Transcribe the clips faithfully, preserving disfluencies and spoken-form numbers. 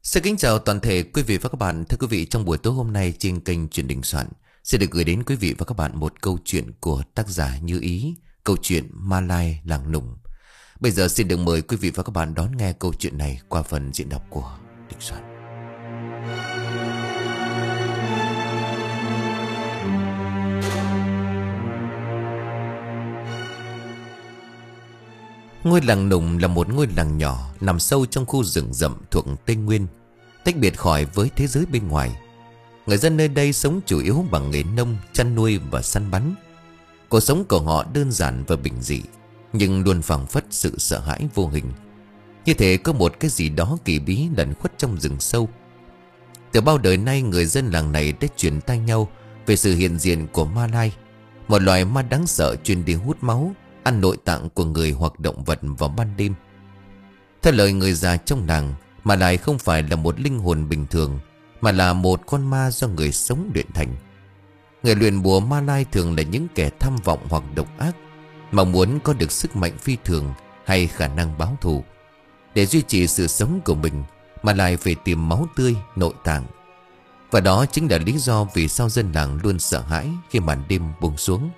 Xin kính chào toàn thể quý vị và các bạn. Thưa quý vị, trong buổi tối hôm nay trên kênh Chuyện Đình Soạn sẽ được gửi đến quý vị và các bạn một câu chuyện của tác giả Như Ý, câu chuyện Ma Lai Làng Nùng. Bây giờ xin được mời quý vị và các bạn đón nghe câu chuyện này qua phần diễn đọc của Đình Soạn. Ngôi làng Nùng là một ngôi làng nhỏ nằm sâu trong khu rừng rậm thuộc Tây Nguyên, tách biệt khỏi với thế giới bên ngoài. Người dân nơi đây sống chủ yếu bằng nghề nông, chăn nuôi và săn bắn. Cuộc sống của họ đơn giản và bình dị, nhưng luôn phảng phất sự sợ hãi vô hình. Như thể có một cái gì đó kỳ bí lẩn khuất trong rừng sâu. Từ bao đời nay, người dân làng này đã truyền tai nhau về sự hiện diện của Ma Lai, một loài ma đáng sợ chuyên đi hút máu, ăn nội tạng của người hoặc động vật vào ban đêm. Theo lời người già trong làng, Ma Lai không phải là một linh hồn bình thường, mà là một con ma do người sống luyện thành. Người luyện bùa Ma Lai thường là những kẻ tham vọng hoặc độc ác, mong muốn có được sức mạnh phi thường hay khả năng báo thù. Để duy trì sự sống của mình, Ma Lai phải tìm máu tươi, nội tạng. Và đó chính là lý do vì sao dân làng luôn sợ hãi khi màn đêm buông xuống.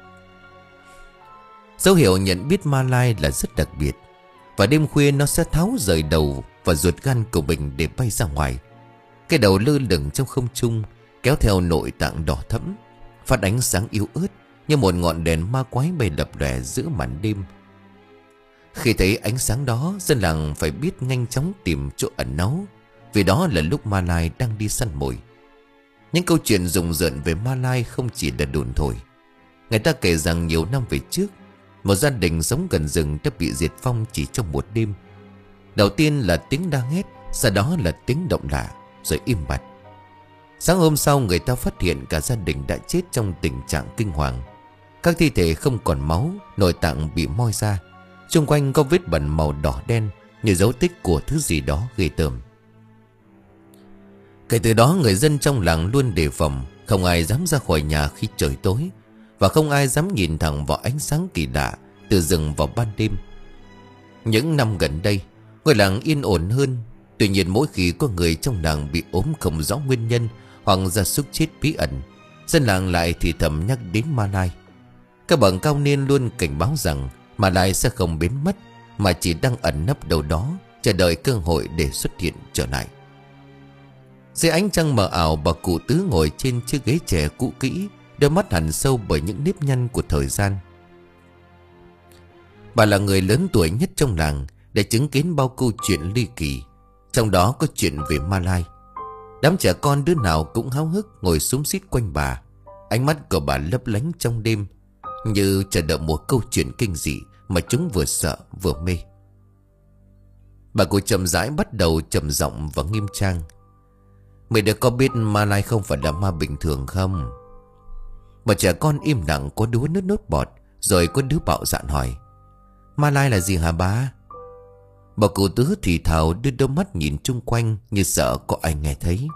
Dấu hiệu nhận biết Ma Lai là rất đặc biệt. Và đêm khuya nó sẽ tháo rời đầu và ruột gan của mình để bay ra ngoài. Cái đầu lơ lửng trong không trung, kéo theo nội tạng đỏ thẫm, phát ánh sáng yếu ớt như một ngọn đèn ma quái bay lập lòe giữa màn đêm. Khi thấy ánh sáng đó, dân làng phải biết nhanh chóng tìm chỗ ẩn náu, vì đó là lúc Ma Lai đang đi săn mồi. Những câu chuyện rùng rợn về Ma Lai không chỉ là đồn thổi. Người ta kể rằng nhiều năm về trước, một gia đình sống gần rừng đã bị diệt vong chỉ trong một đêm. Đầu tiên là tiếng đang hét, sau đó là tiếng động lạ, rồi im bặt. Sáng hôm sau, người ta phát hiện cả gia đình đã chết trong tình trạng kinh hoàng. Các thi thể không còn máu, nội tạng bị moi ra. Xung quanh có vết bẩn màu đỏ đen như dấu tích của thứ gì đó ghê tởm. Kể từ đó, người dân trong làng luôn đề phòng, không ai dám ra khỏi nhà khi trời tối, và không ai dám nhìn thẳng vào ánh sáng kỳ lạ từ rừng vào ban đêm. Những năm gần đây, ngôi làng yên ổn hơn. Tuy nhiên, mỗi khi có người trong làng bị ốm không rõ nguyên nhân hoặc gia súc chết bí ẩn, dân làng lại thì thầm nhắc đến Ma Lai. Các bậc cao niên luôn cảnh báo rằng Ma Lai sẽ không biến mất, mà chỉ đang ẩn nấp đâu đó, chờ đợi cơ hội để xuất hiện trở lại. Dưới ánh trăng mờ ảo, bà cụ Tứ ngồi trên chiếc ghế trẻ cũ kỹ, đôi mắt hằn sâu bởi những nếp nhăn của thời gian. Bà là người lớn tuổi nhất trong làng, để chứng kiến bao câu chuyện ly kỳ, trong đó có chuyện về Ma Lai. Đám trẻ con đứa nào cũng háo hức ngồi xúm xít quanh bà. Ánh mắt của bà lấp lánh trong đêm, như chờ đợi một câu chuyện kinh dị mà chúng vừa sợ vừa mê. Bà cụ chậm rãi bắt đầu trầm giọng và nghiêm trang. Mày đã có biết Ma Lai không phải là ma bình thường không? Một trẻ con im lặng, có đứa nứt nốt bọt, rồi có đứa bạo dạn hỏi: Ma Lai là gì hả ba? Bà cụ Tứ thì thào, đưa đôi mắt nhìn chung quanh như sợ có ai nghe thấy.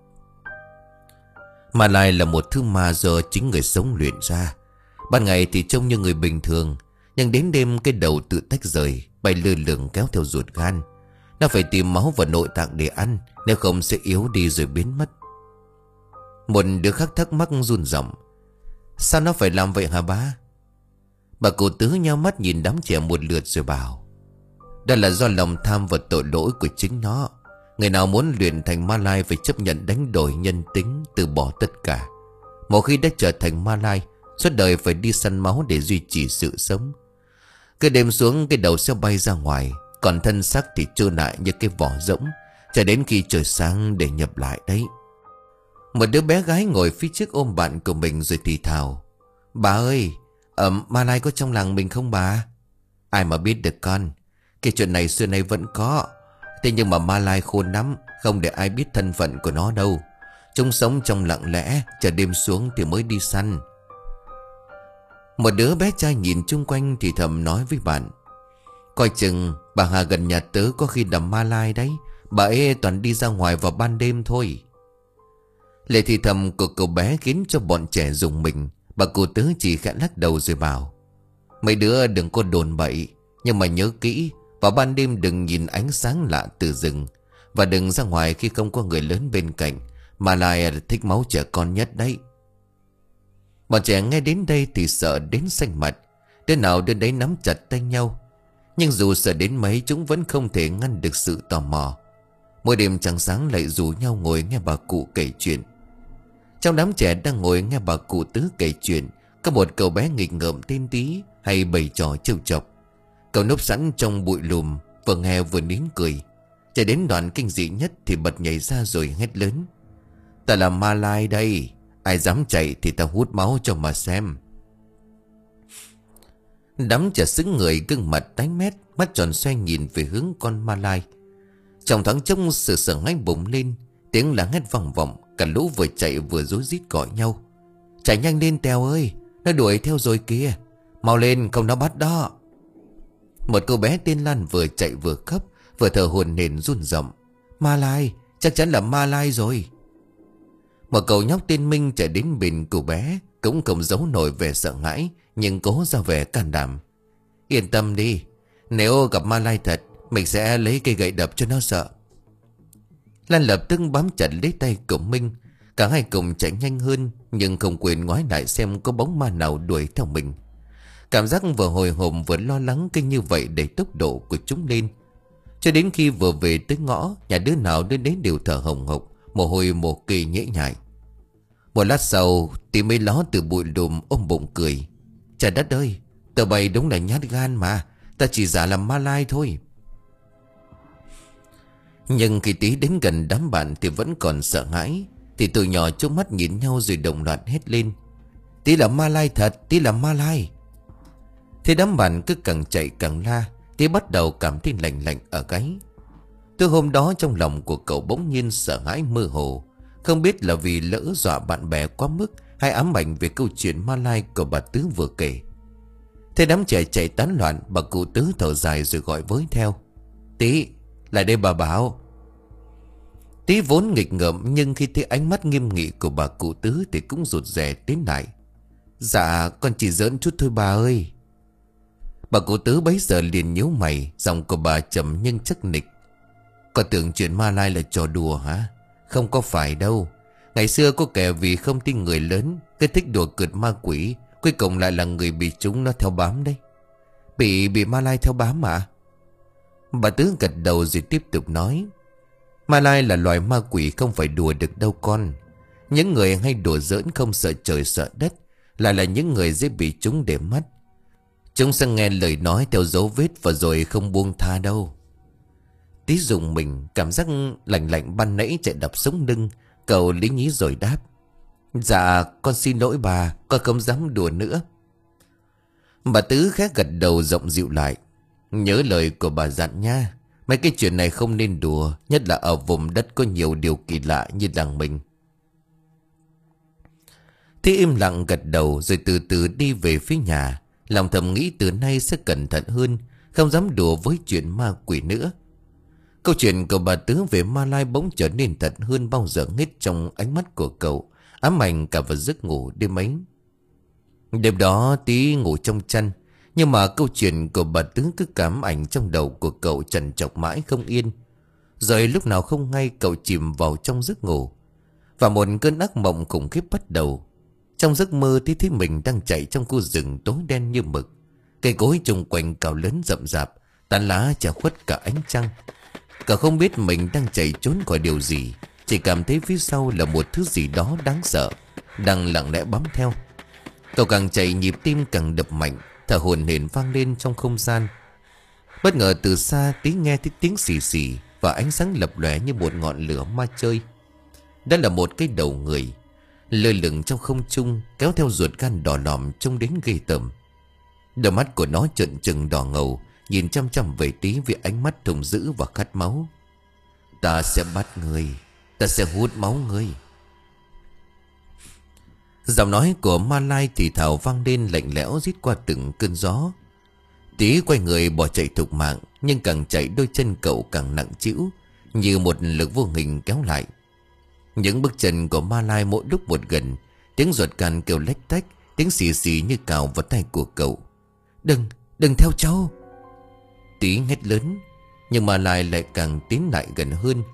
Ma Lai là một thứ ma do chính người sống luyện ra. Ban ngày thì trông như người bình thường, nhưng đến đêm cái đầu tự tách rời, bay lơ lửng kéo theo ruột gan. Nó phải tìm máu và nội tạng để ăn, nếu không sẽ yếu đi rồi biến mất. Một đứa khác thắc mắc run giọng: Sao nó phải làm vậy hả ba? Bà cụ Tứ nhao mắt nhìn đám trẻ một lượt rồi bảo: Đó là do lòng tham và tội lỗi của chính nó. Người nào muốn luyện thành Ma Lai phải chấp nhận đánh đổi nhân tính, từ bỏ tất cả. Một khi đã trở thành Ma Lai, suốt đời phải đi săn máu để duy trì sự sống. Cứ đêm xuống, cái đầu sẽ bay ra ngoài, còn thân xác thì trơ lại như cái vỏ rỗng, cho đến khi trời sáng để nhập lại đấy. Một đứa bé gái ngồi phía trước ôm bạn của mình rồi thì thào: Bà ơi, ở Ma Lai có trong làng mình không bà? Ai mà biết được con. Cái chuyện này xưa nay vẫn có. Thế nhưng mà Ma Lai khôn lắm, không để ai biết thân phận của nó đâu. Chúng sống trong lặng lẽ, chờ đêm xuống thì mới đi săn. Một đứa bé trai nhìn chung quanh thì thầm nói với bạn: Coi chừng bà Hà gần nhà tớ có khi đầm Ma Lai đấy. Bà ấy toàn đi ra ngoài vào ban đêm thôi. Lời thì thầm của cậu bé khiến cho bọn trẻ rùng mình. Bà cụ Tứ chỉ khẽ lắc đầu rồi bảo: Mấy đứa đừng có đồn bậy, nhưng mà nhớ kỹ, vào ban đêm đừng nhìn ánh sáng lạ từ rừng, Và đừng ra ngoài khi không có người lớn bên cạnh. Mà lại thích máu trẻ con nhất đấy. Bọn trẻ nghe đến đây thì sợ đến xanh mặt. Đứa nào đứa đấy nắm chặt tay nhau. Nhưng dù sợ đến mấy, chúng vẫn không thể ngăn được sự tò mò. Mỗi đêm trăng sáng lại rủ nhau ngồi nghe bà cụ kể chuyện. Trong đám trẻ đang ngồi nghe bà cụ Tứ kể chuyện, có một cậu bé nghịch ngợm tên Tí hay bày trò trêu chọc. Cậu núp sẵn trong bụi lùm, vừa nghe vừa nín cười. Chạy đến đoạn kinh dị nhất thì bật nhảy ra rồi hét lớn: "Ta là Ma Lai đây, ai dám chạy thì ta hút máu cho mà xem." Đám trẻ sững người, gương mặt tái mét, mắt tròn xoe nhìn về hướng con Ma Lai. Trong thoáng chốc sự sợ hãi bùng lên, tiếng la hét vang vọng. Cả lũ vừa chạy vừa rối rít gọi nhau: "Chạy nhanh lên Tèo ơi, nó đuổi theo rồi kìa, mau lên không nó bắt đó." Một cô bé tên Lan vừa chạy vừa khóc, vừa thở hổn hển run giọng: "Ma Lai, chắc chắn là Ma Lai rồi." Một cậu nhóc tên Minh chạy đến bên cô bé, cũng không giấu nổi vẻ sợ hãi, nhưng cố ra vẻ can đảm: "Yên tâm đi, nếu gặp Ma Lai thật, mình sẽ lấy cây gậy đập cho nó sợ." Lan lập tức bám chặt lấy tay của Minh. Cả hai cùng chạy nhanh hơn, nhưng không quên ngoái lại xem có bóng ma nào đuổi theo mình. Cảm giác vừa hồi hộp vừa lo lắng kinh như vậy đẩy tốc độ của chúng lên. Cho đến khi vừa về tới ngõ, nhà đứa nào đứa đấy đều thở hồng hộc, mồ hôi mồ kê nhễ nhại. Một lát sau thì mới ló từ bụi lùm ôm bụng cười: "Trời đất ơi, tụi bay đúng là nhát gan mà, ta chỉ giả làm Ma Lai thôi." Nhưng khi Tí đến gần đám bạn thì vẫn còn sợ hãi. Thì tụi nhỏ chớp mắt nhìn nhau rồi đồng loạt hét lên: "Tí là Ma Lai thật, Tí là Ma Lai." Thế đám bạn cứ càng chạy càng la. Tí bắt đầu cảm thấy lạnh lạnh ở gáy. Từ hôm đó trong lòng của cậu bỗng nhiên sợ hãi mơ hồ. Không biết là vì lỡ dọa bạn bè quá mức, hay ám ảnh về câu chuyện Ma Lai của bà Tứ vừa kể. Thế đám trẻ chạy tán loạn, bà cụ Tứ thở dài rồi gọi với theo: "Tí, lại đây bà bảo." Tí vốn nghịch ngợm, nhưng khi thấy ánh mắt nghiêm nghị của bà cụ Tứ thì cũng rụt rè tiến lại: "Dạ con chỉ giỡn chút thôi bà ơi." Bà cụ Tứ bấy giờ liền nhíu mày, giọng của bà trầm nhưng chắc nịch: "Con tưởng chuyện Ma Lai là trò đùa hả? Không có phải đâu. Ngày xưa có kẻ vì không tin người lớn, cứ thích đùa cợt ma quỷ, cuối cùng lại là người bị chúng nó theo bám đấy. Bị bị Ma Lai theo bám mà." Bà Tứ gật đầu rồi tiếp tục nói: "Ma Lai là loài ma quỷ không phải đùa được đâu con. Những người hay đùa giỡn không sợ trời sợ đất lại là những người dễ bị chúng để mắt. Chúng sẽ nghe lời nói theo dấu vết và rồi không buông tha đâu." Tí dùng mình, cảm giác lạnh lạnh ban nãy chạy đập sống lưng. Cậu lý nhí rồi đáp: "Dạ con xin lỗi bà, con không dám đùa nữa." Bà Tứ khẽ gật đầu giọng dịu lại: "Nhớ lời của bà dặn nha. Mấy cái chuyện này không nên đùa, nhất là ở vùng đất có nhiều điều kỳ lạ như làng mình." Thế im lặng gật đầu rồi từ từ đi về phía nhà. Lòng thầm nghĩ từ nay sẽ cẩn thận hơn, không dám đùa với chuyện ma quỷ nữa. Câu chuyện của bà Tứ về Ma Lai bỗng trở nên thật hơn bao giờ hết trong ánh mắt của cậu, ám ảnh cả vào giấc ngủ đêm ấy. Đêm đó Tí ngủ trong chăn, nhưng mà câu chuyện của bà Tứ cứ cảm ảnh trong đầu của cậu trằn trọc mãi không yên. Rồi lúc nào không hay cậu chìm vào trong giấc ngủ, và một cơn ác mộng khủng khiếp bắt đầu. Trong giấc mơ Tí thấy mình đang chạy trong khu rừng tối đen như mực. Cây cối chung quanh cào lớn rậm rạp, tán lá che khuất cả ánh trăng. Cậu không biết mình đang chạy trốn khỏi điều gì, chỉ cảm thấy phía sau là một thứ gì đó đáng sợ đang lặng lẽ bám theo. Cậu càng chạy nhịp tim càng đập mạnh, thở hổn hển vang lên trong không gian. Bất ngờ từ xa Tí nghe thấy tiếng xì xì và ánh sáng lập lòe như một ngọn lửa ma chơi. Đó là một cái đầu người lơ lửng trong không trung, kéo theo ruột gan đỏ lòm trông đến ghê tởm. Đôi mắt của nó trợn trừng đỏ ngầu, nhìn chăm chăm về Tí với ánh mắt hung dữ và khát máu. "Ta sẽ bắt ngươi, ta sẽ hút máu ngươi." Giọng nói của Ma Lai thì thào vang lên lạnh lẽo rít qua từng cơn gió. Tí quay người bỏ chạy thục mạng, nhưng càng chạy đôi chân cậu càng nặng trĩu, như một lực vô hình kéo lại. Những bước chân của Ma Lai mỗi lúc một gần, tiếng ruột gan kêu lách tách, tiếng xì xì như cào vào tay của cậu. "Đừng, đừng theo cháu!" Tí hét lớn, nhưng Ma Lai lại càng tiến lại gần hơn.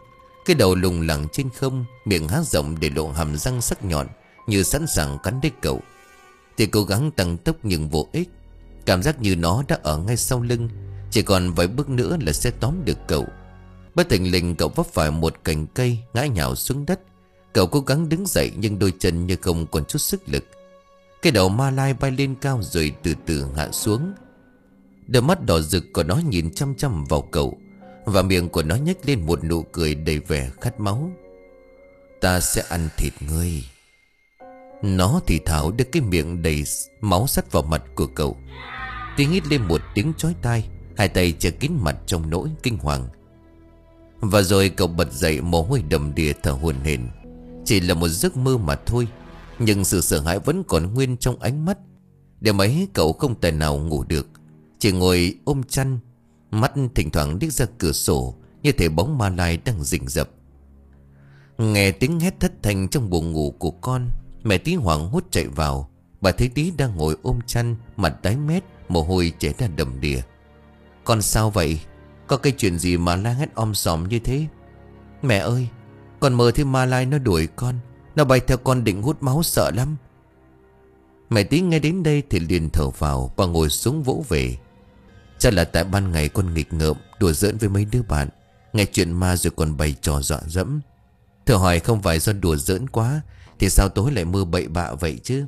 Cái đầu lủng lẳng trên không, miệng há rộng để lộ hàm răng sắc nhọn, như sẵn sàng cắn đích cậu. Thì cố gắng tăng tốc nhưng vô ích. Cảm giác như nó đã ở ngay sau lưng, chỉ còn vài bước nữa là sẽ tóm được cậu. Bất thình lình cậu vấp phải một cành cây, ngã nhào xuống đất. Cậu cố gắng đứng dậy nhưng đôi chân như không còn chút sức lực. Cái đầu ma lai bay lên cao rồi từ từ hạ xuống. Đôi mắt đỏ rực của nó nhìn chăm chăm vào cậu, và miệng của nó nhếch lên một nụ cười đầy vẻ khát máu. Ta sẽ ăn thịt ngươi. Nó thì thào đưa cái miệng đầy máu sắt vào mặt của cậu. Tiếng hít lên một tiếng chói tai, hai tay che kín mặt trong nỗi kinh hoàng. Và rồi cậu bật dậy, mồ hôi đầm đìa thở hổn hển. Chỉ là một giấc mơ mà thôi, nhưng sự sợ hãi vẫn còn nguyên trong ánh mắt. Đêm ấy cậu không tài nào ngủ được, chỉ ngồi ôm chăn, mắt thỉnh thoảng liếc ra cửa sổ, như thể bóng ma lai đang rình rập. Nghe tiếng hét thất thanh trong buồng ngủ của con, mẹ Tí hoảng hốt chạy vào. Bà thấy Tí đang ngồi ôm chăn, mặt tái mét, mồ hôi chảy ra đầm đìa. Con sao vậy? Có cái chuyện gì mà la hét om sòm như thế? Mẹ ơi, con mơ thấy ma lai nó đuổi con, nó bay theo con định hút máu, sợ lắm. Mẹ Tí nghe đến đây thì liền thở vào và ngồi xuống vỗ về. Chắc là tại ban ngày con nghịch ngợm đùa giỡn với mấy đứa bạn, nghe chuyện ma rồi còn bày trò dọa dẫm. Thử hỏi không phải do đùa giỡn quá thì sao tối lại mơ bậy bạ vậy chứ?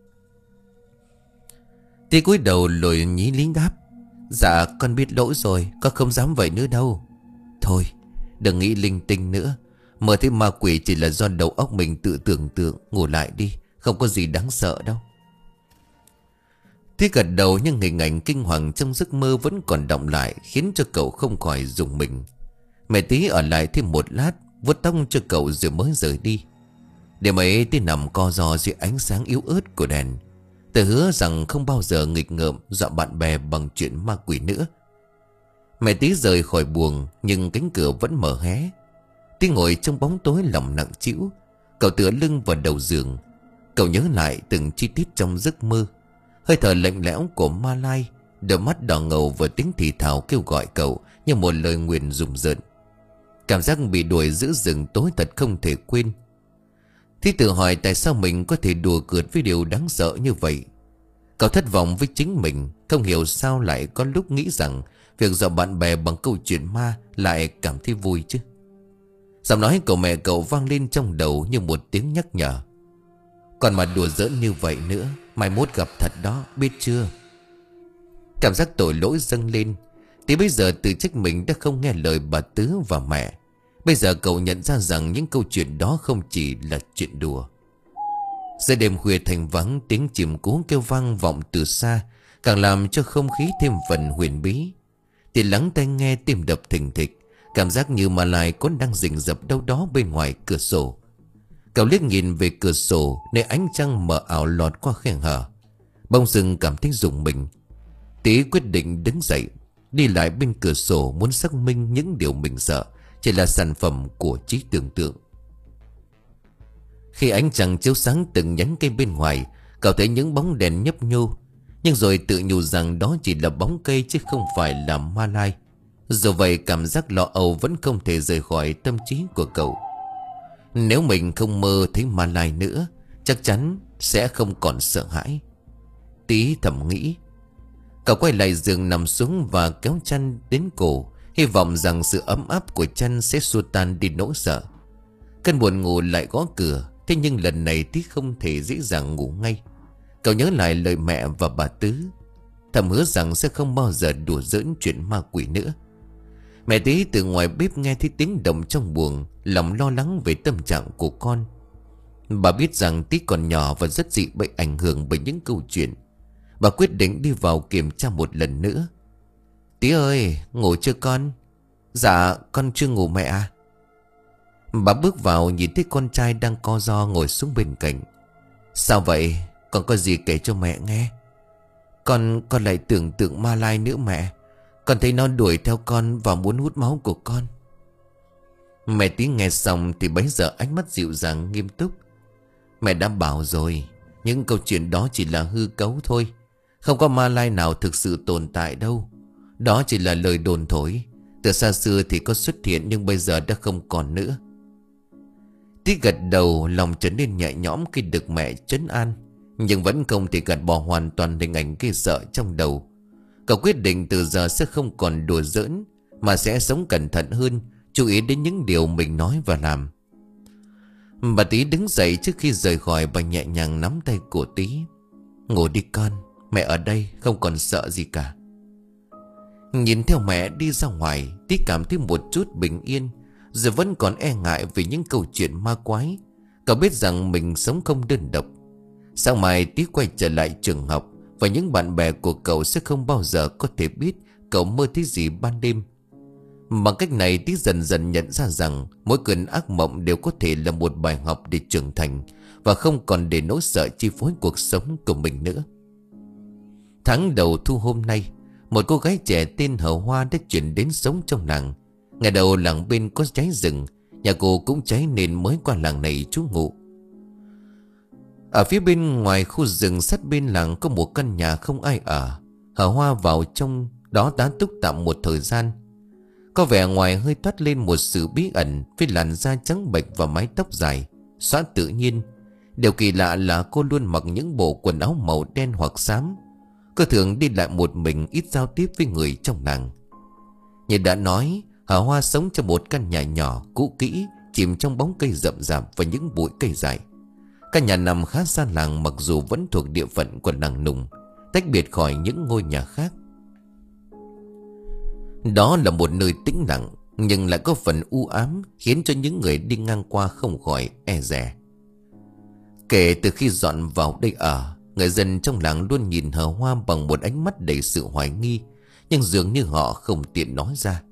Tí cúi đầu lồi nhí lính đáp: Dạ con biết lỗi rồi, con không dám vậy nữa đâu. Thôi đừng nghĩ linh tinh nữa, mơ thấy ma quỷ chỉ là do đầu óc mình tự tưởng tượng. Ngủ lại đi, không có gì đáng sợ đâu. Tí gật đầu, nhưng hình ảnh kinh hoàng trong giấc mơ vẫn còn đọng lại, khiến cho cậu không khỏi rùng mình. Mẹ Tí ở lại thêm một lát, vuốt tóc cho cậu rồi mới rời đi. Đêm ấy Tí nằm co ro dưới ánh sáng yếu ớt của đèn, tự hứa rằng không bao giờ nghịch ngợm dọa bạn bè bằng chuyện ma quỷ nữa. Mẹ Tí rời khỏi buồng, nhưng cánh cửa vẫn mở hé. Tí ngồi trong bóng tối lòng nặng trĩu. Cậu tựa lưng vào đầu giường. Cậu nhớ lại từng chi tiết trong giấc mơ. Hơi thở lạnh lẽo của ma lai, đôi mắt đỏ ngầu và tiếng thì thào kêu gọi cậu như một lời nguyền rùng rợn. Cảm giác bị đuổi giữa rừng tối thật không thể quên. Tí tự hỏi tại sao mình có thể đùa cợt với điều đáng sợ như vậy. Cậu thất vọng với chính mình, không hiểu sao lại có lúc nghĩ rằng việc dọa bạn bè bằng câu chuyện ma lại cảm thấy vui chứ. Giọng nói của mẹ cậu vang lên trong đầu như một tiếng nhắc nhở: Còn mà đùa giỡn như vậy nữa, mai mốt gặp thật đó, biết chưa? Cảm giác tội lỗi dâng lên. Tí bây giờ tự trách mình đã không nghe lời bà Tứ và mẹ. Bây giờ cậu nhận ra rằng những câu chuyện đó không chỉ là chuyện đùa. Giữa đêm khuya thành vắng, tiếng chim cú kêu vang vọng từ xa, càng làm cho không khí thêm phần huyền bí. Tí lắng tai nghe tim đập thình thịch, cảm giác như ma lai có đang rình rập đâu đó bên ngoài cửa sổ. Cậu liếc nhìn về cửa sổ, nơi ánh trăng mờ ảo lọt qua khe hở. Bỗng dưng cảm thấy rùng mình. Tí quyết định đứng dậy, đi lại bên cửa sổ, muốn xác minh những điều mình sợ chỉ là sản phẩm của trí tưởng tượng. Khi ánh trăng chiếu sáng từng nhánh cây bên ngoài, cậu thấy những bóng đèn nhấp nhô, nhưng rồi tự nhủ rằng đó chỉ là bóng cây chứ không phải là ma lai. Dù vậy cảm giác lo âu vẫn không thể rời khỏi tâm trí của cậu. Nếu mình không mơ thấy ma lai nữa, chắc chắn sẽ không còn sợ hãi. Tí thầm nghĩ. Cậu quay lại giường nằm xuống và kéo chăn đến cổ, hy vọng rằng sự ấm áp của chăn sẽ xua tan đi nỗi sợ. Cơn buồn ngủ lại gõ cửa, thế nhưng lần này Tí không thể dễ dàng ngủ ngay. Cậu nhớ lại lời mẹ và bà Tứ, thầm hứa rằng sẽ không bao giờ đùa giỡn chuyện ma quỷ nữa. Mẹ Tí từ ngoài bếp nghe thấy tiếng động trong buồng, lòng lo lắng về tâm trạng của con. Bà biết rằng Tí còn nhỏ và rất dị bị ảnh hưởng bởi những câu chuyện. Bà quyết định đi vào kiểm tra một lần nữa. Tí ơi, ngủ chưa con? Dạ, con chưa ngủ mẹ à. Bà bước vào nhìn thấy con trai đang co ro ngồi xuống bên cạnh. Sao vậy? Con có gì kể cho mẹ nghe? Con, con lại tưởng tượng ma lai nữa mẹ. Con thấy nó đuổi theo con và muốn hút máu của con. Mẹ Tí nghe xong thì bấy giờ ánh mắt dịu dàng nghiêm túc. Mẹ đã bảo rồi, những câu chuyện đó chỉ là hư cấu thôi. Không có ma lai nào thực sự tồn tại đâu. Đó chỉ là lời đồn thổi. Từ xa xưa thì có xuất hiện, nhưng bây giờ đã không còn nữa. Tí gật đầu, lòng trở nên nhẹ nhõm khi được mẹ trấn an. Nhưng vẫn không thể gạt bỏ hoàn toàn hình ảnh ghê sợ trong đầu. Cậu quyết định từ giờ sẽ không còn đùa giỡn, mà sẽ sống cẩn thận hơn, chú ý đến những điều mình nói và làm. Bà Tí đứng dậy. Trước khi rời khỏi, bà nhẹ nhàng nắm tay của Tí. Ngủ đi con, mẹ ở đây, không còn sợ gì cả. Nhìn theo mẹ đi ra ngoài, Tí cảm thấy một chút bình yên, rồi vẫn còn e ngại về những câu chuyện ma quái. Cậu biết rằng mình sống không đơn độc. Sáng mai Tí quay trở lại trường học, và những bạn bè của cậu sẽ không bao giờ có thể biết cậu mơ thấy gì ban đêm. Bằng cách này, Tí dần dần nhận ra rằng mỗi cơn ác mộng đều có thể là một bài học để trưởng thành, và không còn để nỗi sợ chi phối cuộc sống của mình nữa. Tháng đầu thu hôm nay, một cô gái trẻ tên Hờ Hoa đã chuyển đến sống trong làng. Ngày đầu làng bên có cháy rừng, nhà cô cũng cháy nên mới qua làng này trú ngụ. Ở phía bên ngoài khu rừng sát bên làng có một căn nhà không ai ở. Hờ Hoa vào trong đó tá túc tạm một thời gian. Có vẻ ngoài hơi toát lên một sự bí ẩn, với làn da trắng bệch và mái tóc dài xõa tự nhiên. Điều kỳ lạ là cô luôn mặc những bộ quần áo màu đen hoặc xám. Cô thường đi lại một mình, ít giao tiếp với người trong làng. Như đã nói, Hờ Hoa sống trong một căn nhà nhỏ cũ kỹ, chìm trong bóng cây rậm rạp và những bụi cây dài. Căn nhà nằm khá xa làng, mặc dù vẫn thuộc địa phận của làng Nùng, tách biệt khỏi những ngôi nhà khác. Đó là một nơi tĩnh lặng, nhưng lại có phần u ám, khiến cho những người đi ngang qua không khỏi e dè. Kể từ khi dọn vào đây ở, người dân trong làng luôn nhìn Hờ Hoa bằng một ánh mắt đầy sự hoài nghi, nhưng dường như họ không tiện nói ra.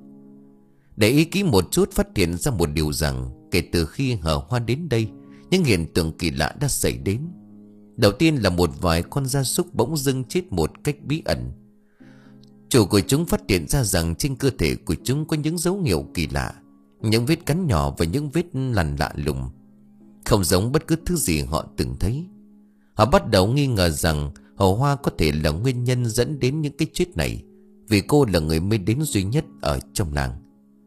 Để ý kỹ một chút, phát hiện ra một điều rằng kể từ khi Hờ Hoa đến đây, những hiện tượng kỳ lạ đã xảy đến. Đầu tiên là một vài con gia súc bỗng dưng chết một cách bí ẩn. Chủ của chúng phát hiện ra rằng trên cơ thể của chúng có những dấu hiệu kỳ lạ, những vết cắn nhỏ và những vết lằn lạ lùng, không giống bất cứ thứ gì họ từng thấy. Họ bắt đầu nghi ngờ rằng Hờ Hoa có thể là nguyên nhân dẫn đến những cái chết này, vì cô là người mới đến duy nhất ở trong làng.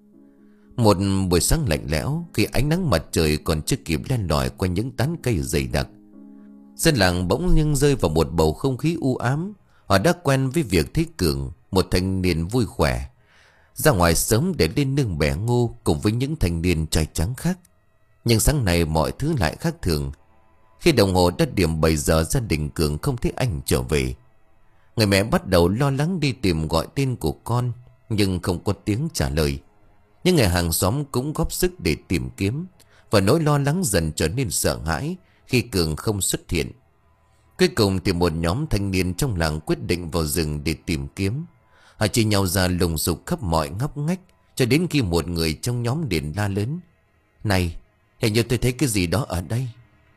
Một buổi sáng lạnh lẽo, khi ánh nắng mặt trời còn chưa kịp len lỏi qua những tán cây dày đặc, dân làng bỗng nhưng rơi vào một bầu không khí u ám. Họ đã quen với việc thấy Cường, một thanh niên vui khỏe, ra ngoài sớm để lên nương bẻ ngô cùng với những thanh niên trai trắng khác. Nhưng sáng nay mọi thứ lại khác thường. Khi đồng hồ đã điểm bảy giờ, gia đình Cường không thấy anh trở về. Người mẹ bắt đầu lo lắng đi tìm gọi tên của con, nhưng không có tiếng trả lời. Nhưng người hàng xóm cũng góp sức để tìm kiếm, và nỗi lo lắng dần trở nên sợ hãi khi Cường không xuất hiện. Cuối cùng thì một nhóm thanh niên trong làng quyết định vào rừng để tìm kiếm. Họ chia nhau ra lùng sục khắp mọi ngóc ngách, cho đến khi một người trong nhóm điện la lớn: "Này, hình như tôi thấy cái gì đó ở đây."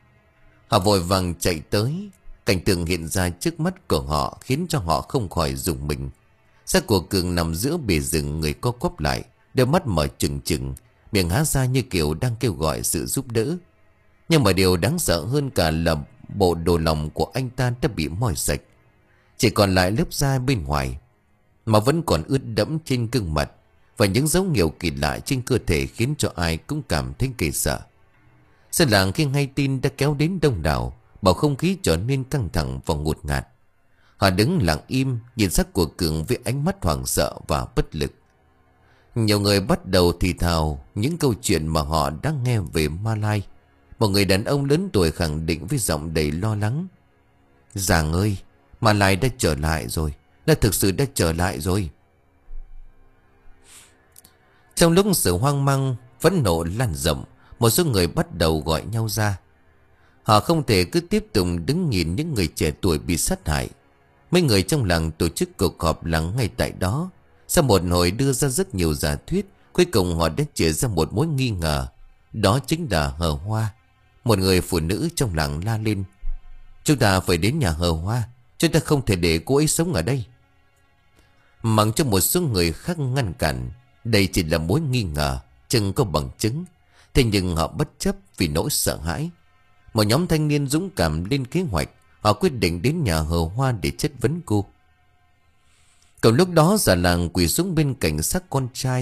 Họ vội vàng chạy tới. Cảnh tượng hiện ra trước mắt của họ khiến cho họ không khỏi rùng mình. Xác của Cường nằm giữa bề rừng, người co quắp lại, đôi mắt mở trừng trừng, miệng há ra như kiểu đang kêu gọi sự giúp đỡ. Nhưng mà điều đáng sợ hơn cả là bộ đồ lòng của anh ta đã bị moi sạch, chỉ còn lại lớp da bên ngoài, mà vẫn còn ướt đẫm trên gương mặt, và những dấu hiệu kỳ lạ trên cơ thể khiến cho ai cũng cảm thấy kỳ sợ. Dân làng khi hay tin đã kéo đến đông đảo, bầu không khí trở nên căng thẳng và ngột ngạt. Họ đứng lặng im nhìn xác của Cường với ánh mắt hoảng sợ và bất lực. Nhiều người bắt đầu thì thào những câu chuyện mà họ đã nghe về Ma Lai. Một người đàn ông lớn tuổi khẳng định với giọng đầy lo lắng: "Giàng ơi, Ma Lai đã trở lại rồi, đã thực sự đã trở lại rồi." Trong lúc sự hoang mang, phẫn nộ lan rộng, một số người bắt đầu gọi nhau ra. Họ không thể cứ tiếp tục đứng nhìn những người trẻ tuổi bị sát hại. Mấy người trong làng tổ chức cuộc họp làng ngay tại đó. Sau một hồi đưa ra rất nhiều giả thuyết, cuối cùng họ đã chỉ ra một mối nghi ngờ. Đó chính là Hờ Hoa. Một người phụ nữ trong làng la lên: "Chúng ta phải đến nhà Hờ Hoa, chúng ta không thể để cô ấy sống ở đây." Mặc cho một số người khác ngăn cản, đây chỉ là mối nghi ngờ, chẳng có bằng chứng. Thế nhưng họ bất chấp vì nỗi sợ hãi. Một nhóm thanh niên dũng cảm lên kế hoạch. Họ quyết định đến nhà Hờ Hoa để chất vấn cô. Cậu lúc đó già làng quỳ xuống bên cạnh xác con trai,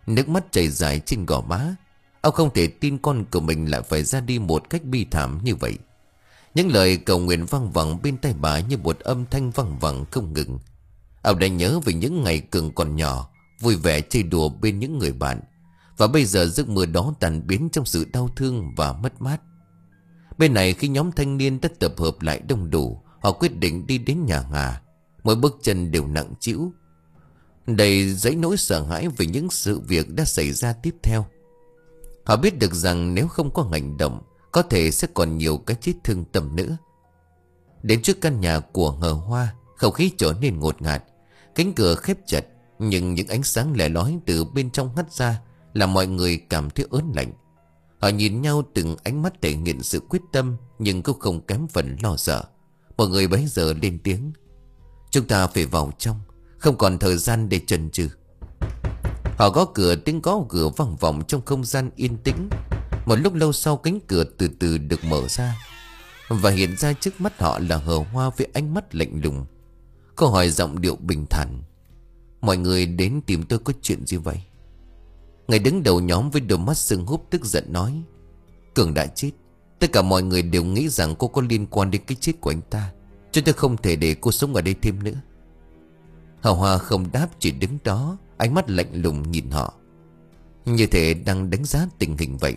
Nước mắt chảy dài trên gò má. Ông không thể tin con của mình lại phải ra đi một cách bi thảm như vậy. Những lời cầu nguyện vang vẳng bên tai bà như một âm thanh vang vẳng không ngừng. Ông đã nhớ về những ngày Cường còn nhỏ, vui vẻ chơi đùa bên những người bạn. Và bây giờ giấc mơ đó tan biến trong sự đau thương và mất mát. Bên này khi nhóm thanh niên đã tập hợp lại đông đủ, họ quyết định đi đến nhà Hà. Mỗi bước chân đều nặng trĩu, đầy dẫy nỗi sợ hãi về những sự việc đã xảy ra tiếp theo. Họ biết được rằng nếu không có hành động, có thể sẽ còn nhiều cái chết thương tâm nữa. Đến trước căn nhà của Hờ Hoa, không khí trở nên ngột ngạt. Cánh cửa khép chặt, nhưng những ánh sáng lẻ lói từ bên trong hắt ra làm mọi người cảm thấy ớn lạnh. Họ nhìn nhau, từng ánh mắt thể hiện sự quyết tâm, nhưng cũng không kém phần lo sợ. Một người bấy giờ lên tiếng: "Chúng ta phải vào trong, không còn thời gian để chần chừ." Họ gõ cửa, tiếng gõ cửa vang vọng trong không gian yên tĩnh. Một lúc lâu sau, cánh cửa từ từ được mở ra, và hiện ra trước mắt họ là Hờ Hoa với ánh mắt lạnh lùng. Cô hỏi giọng điệu bình thản: "Mọi người đến tìm tôi có chuyện gì vậy?" Người đứng đầu nhóm với đôi mắt sưng húp tức giận nói: "Cường đã chết. Tất cả mọi người đều nghĩ rằng cô có liên quan đến cái chết của anh ta. Chúng tôi không thể để cô sống ở đây thêm nữa." Hờ Hoa không đáp, chỉ đứng đó, ánh mắt lạnh lùng nhìn họ, như thể đang đánh giá tình hình vậy.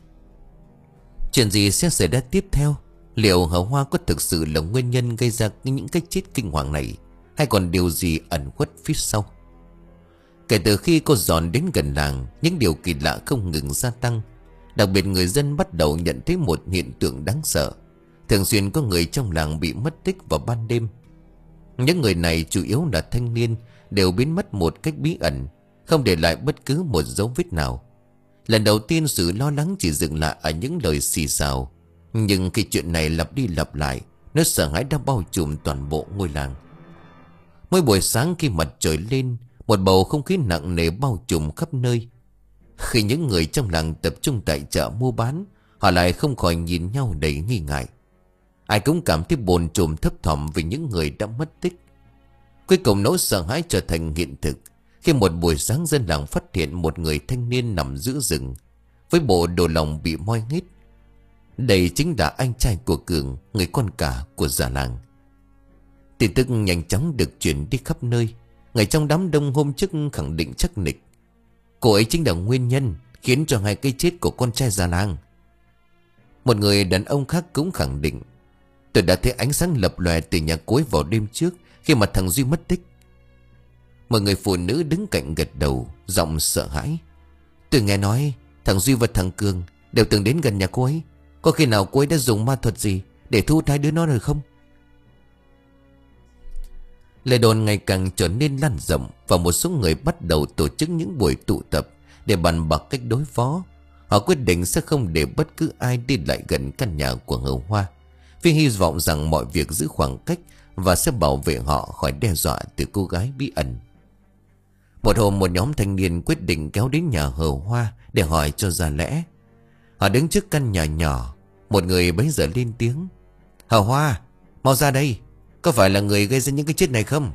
Chuyện gì sẽ xảy ra tiếp theo? Liệu Hờ Hoa có thực sự là nguyên nhân gây ra những cái chết kinh hoàng này, hay còn điều gì ẩn khuất phía sau? Kể từ khi cô dọn đến gần làng, những điều kỳ lạ không ngừng gia tăng. Đặc biệt người dân bắt đầu nhận thấy một hiện tượng đáng sợ. Thường xuyên có người trong làng bị mất tích vào ban đêm. Những người này chủ yếu là thanh niên, đều biến mất một cách bí ẩn, không để lại bất cứ một dấu vết nào. Lần đầu tiên sự lo lắng chỉ dừng lại ở những lời xì xào, nhưng khi chuyện này lặp đi lặp lại, nỗi sợ hãi đã bao trùm toàn bộ ngôi làng. Mỗi buổi sáng khi mặt trời lên, một bầu không khí nặng nề bao trùm khắp nơi. Khi những người trong làng tập trung tại chợ mua bán, họ lại không khỏi nhìn nhau đầy nghi ngại. Ai cũng cảm thấy bồn chồn thấp thỏm vì những người đã mất tích. Cuối cùng nỗi sợ hãi trở thành hiện thực khi một buổi sáng dân làng phát hiện một người thanh niên nằm giữa rừng với bộ đồ lòng bị moi nghít. Đây chính là anh trai của Cường, người con cả của già làng. Tin tức nhanh chóng được truyền đi khắp nơi. Người trong đám đông hôm trước khẳng định chắc nịch cô ấy chính là nguyên nhân khiến cho hai cái chết của con trai già làng. Một người đàn ông khác cũng khẳng định: "Tôi đã thấy ánh sáng lập lòe từ nhà cô ấy vào đêm trước khi mà thằng Duy mất tích." Một người phụ nữ đứng cạnh gật đầu, giọng sợ hãi: "Tôi nghe nói thằng Duy và thằng Cường đều từng đến gần nhà cô ấy. Có khi nào cô ấy đã dùng ma thuật gì để thu hai đứa nó rồi không?" Lời đồn ngày càng trở nên lan rộng, và một số người bắt đầu tổ chức những buổi tụ tập để bàn bạc cách đối phó. Họ quyết định sẽ không để bất cứ ai đi lại gần căn nhà của Hờ Hoa, vì hy vọng rằng mọi việc giữ khoảng cách và sẽ bảo vệ họ khỏi đe dọa từ cô gái bí ẩn. Một hôm, một nhóm thanh niên quyết định kéo đến nhà Hờ Hoa để hỏi cho ra lẽ. Họ đứng trước căn nhà nhỏ. Một người bấy giờ lên tiếng: "Hờ Hoa, mau ra đây. Có phải là người gây ra những cái chết này không?"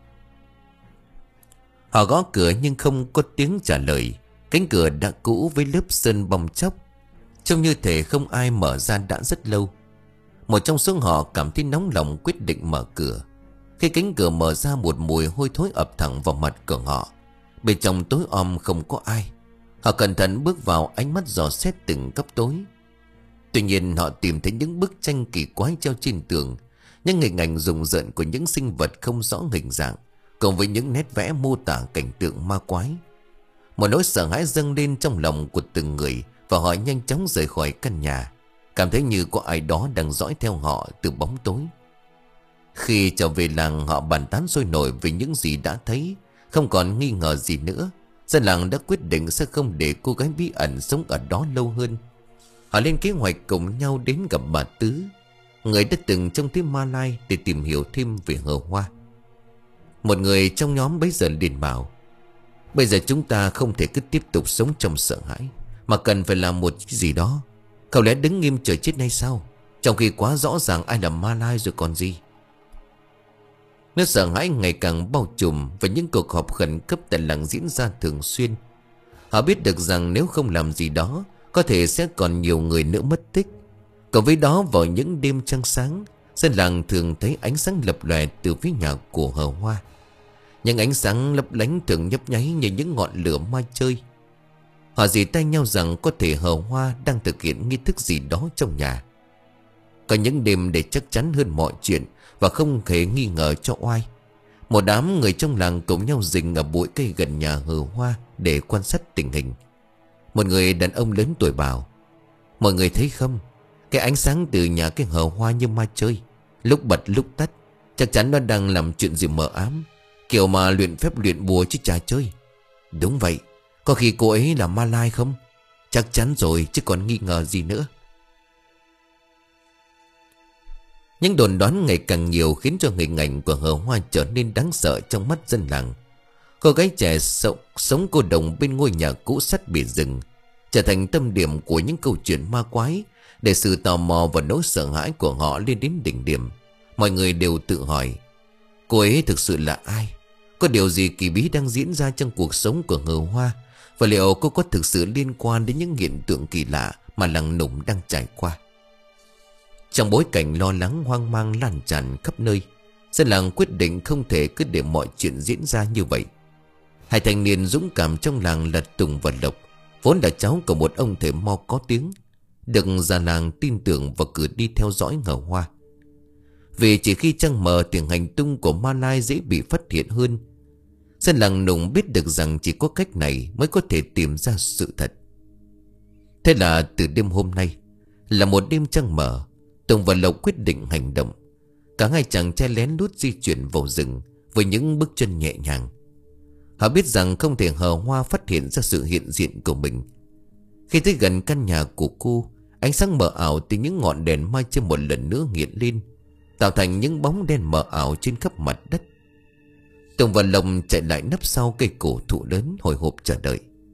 Họ gõ cửa nhưng không có tiếng trả lời. Cánh cửa đã cũ với lớp sơn bong chóc, trông như thể không ai mở ra đã rất lâu. Một trong số họ cảm thấy nóng lòng quyết định mở cửa. Khi cánh cửa mở ra, một mùi hôi thối ập thẳng vào mặt của họ. Bên trong tối om không có ai. Họ cẩn thận bước vào, ánh mắt dò xét từng góc tối. Tuy nhiên họ tìm thấy những bức tranh kỳ quái treo trên tường, những hình ảnh rùng rợn của những sinh vật không rõ hình dạng, cùng với những nét vẽ mô tả cảnh tượng ma quái. Một nỗi sợ hãi dâng lên trong lòng của từng người, và họ nhanh chóng rời khỏi căn nhà, cảm thấy như có ai đó đang dõi theo họ từ bóng tối. Khi trở về làng, họ bàn tán sôi nổi về những gì đã thấy. Không còn nghi ngờ gì nữa, dân làng đã quyết định sẽ không để cô gái bí ẩn sống ở đó lâu hơn. Họ lên kế hoạch cùng nhau đến gặp bà Tứ, người đã từng trông thấy ma lai, để tìm hiểu thêm về Hờ Hoa. Một người trong nhóm bấy giờ liền bảo: "Bây giờ chúng ta không thể cứ tiếp tục sống trong sợ hãi, mà cần phải làm một cái gì đó. Không lẽ đứng nghiêm chờ chết hay sao, trong khi quá rõ ràng ai là ma lai rồi còn gì." Nỗi sợ hãi ngày càng bao trùm, và những cuộc họp khẩn cấp tại làng diễn ra thường xuyên. Họ biết được rằng nếu không làm gì đó, có thể sẽ còn nhiều người nữa mất tích. Cộng với đó, vào những đêm trăng sáng, dân làng thường thấy ánh sáng lập lòe từ phía nhà của Hờ Hoa. Những ánh sáng lấp lánh thường nhấp nháy như những ngọn lửa ma chơi. Họ dì tay nhau rằng có thể Hờ Hoa đang thực hiện nghi thức gì đó trong nhà. Có những đêm để chắc chắn hơn mọi chuyện và không hề nghi ngờ cho oai, một đám người trong làng cùng nhau rình ở bụi cây gần nhà Hờ Hoa để quan sát tình hình. Một người đàn ông lớn tuổi bảo: mọi người thấy không, cái ánh sáng từ nhà cái Hờ Hoa như ma chơi, lúc bật lúc tắt. Chắc chắn nó đang làm chuyện gì mờ ám, kiểu mà luyện phép luyện bùa chứ chả chơi. Đúng vậy, có khi cô ấy là ma lai không? Chắc chắn rồi chứ còn nghi ngờ gì nữa. Những đồn đoán ngày càng nhiều khiến cho hình ảnh của Hờ Hoa trở nên đáng sợ trong mắt dân làng. Cô gái trẻ sống, sống cô đồng bên ngôi nhà cũ sắt bìa rừng, trở thành tâm điểm của những câu chuyện ma quái, để sự tò mò và nỗi sợ hãi của họ lên đến đỉnh điểm. Mọi người đều tự hỏi, cô ấy thực sự là ai? Có điều gì kỳ bí đang diễn ra trong cuộc sống của Hờ Hoa? Và liệu cô có thực sự liên quan đến những hiện tượng kỳ lạ mà làng Nùng đang trải qua? Trong bối cảnh lo lắng hoang mang lan tràn khắp nơi, dân làng quyết định không thể cứ để mọi chuyện diễn ra như vậy. Hai thanh niên dũng cảm trong làng là Tùng và Lộc, vốn là cháu của một ông thầy mo có tiếng, được già làng tin tưởng và cử đi theo dõi Hờ Hoa. Vì chỉ khi trăng mờ thì hành tung của ma lai dễ bị phát hiện hơn. Dân làng Nùng biết được rằng chỉ có cách này mới có thể tìm ra sự thật. Thế là từ đêm hôm nay, là một đêm trăng mờ, Tùng và Lộc quyết định hành động. Cả hai chàng trai lén lút di chuyển vào rừng với những bước chân nhẹ nhàng. Họ biết rằng không thể Hờ Hoa phát hiện ra sự hiện diện của mình. Khi tới gần căn nhà của cô, ánh sáng mờ ảo từ những ngọn đèn mai trên một lần nữa hiện lên, tạo thành những bóng đen mờ ảo trên khắp mặt đất. Tùng và Lộc chạy lại nấp sau cây cổ thụ lớn, hồi hộp chờ đợi.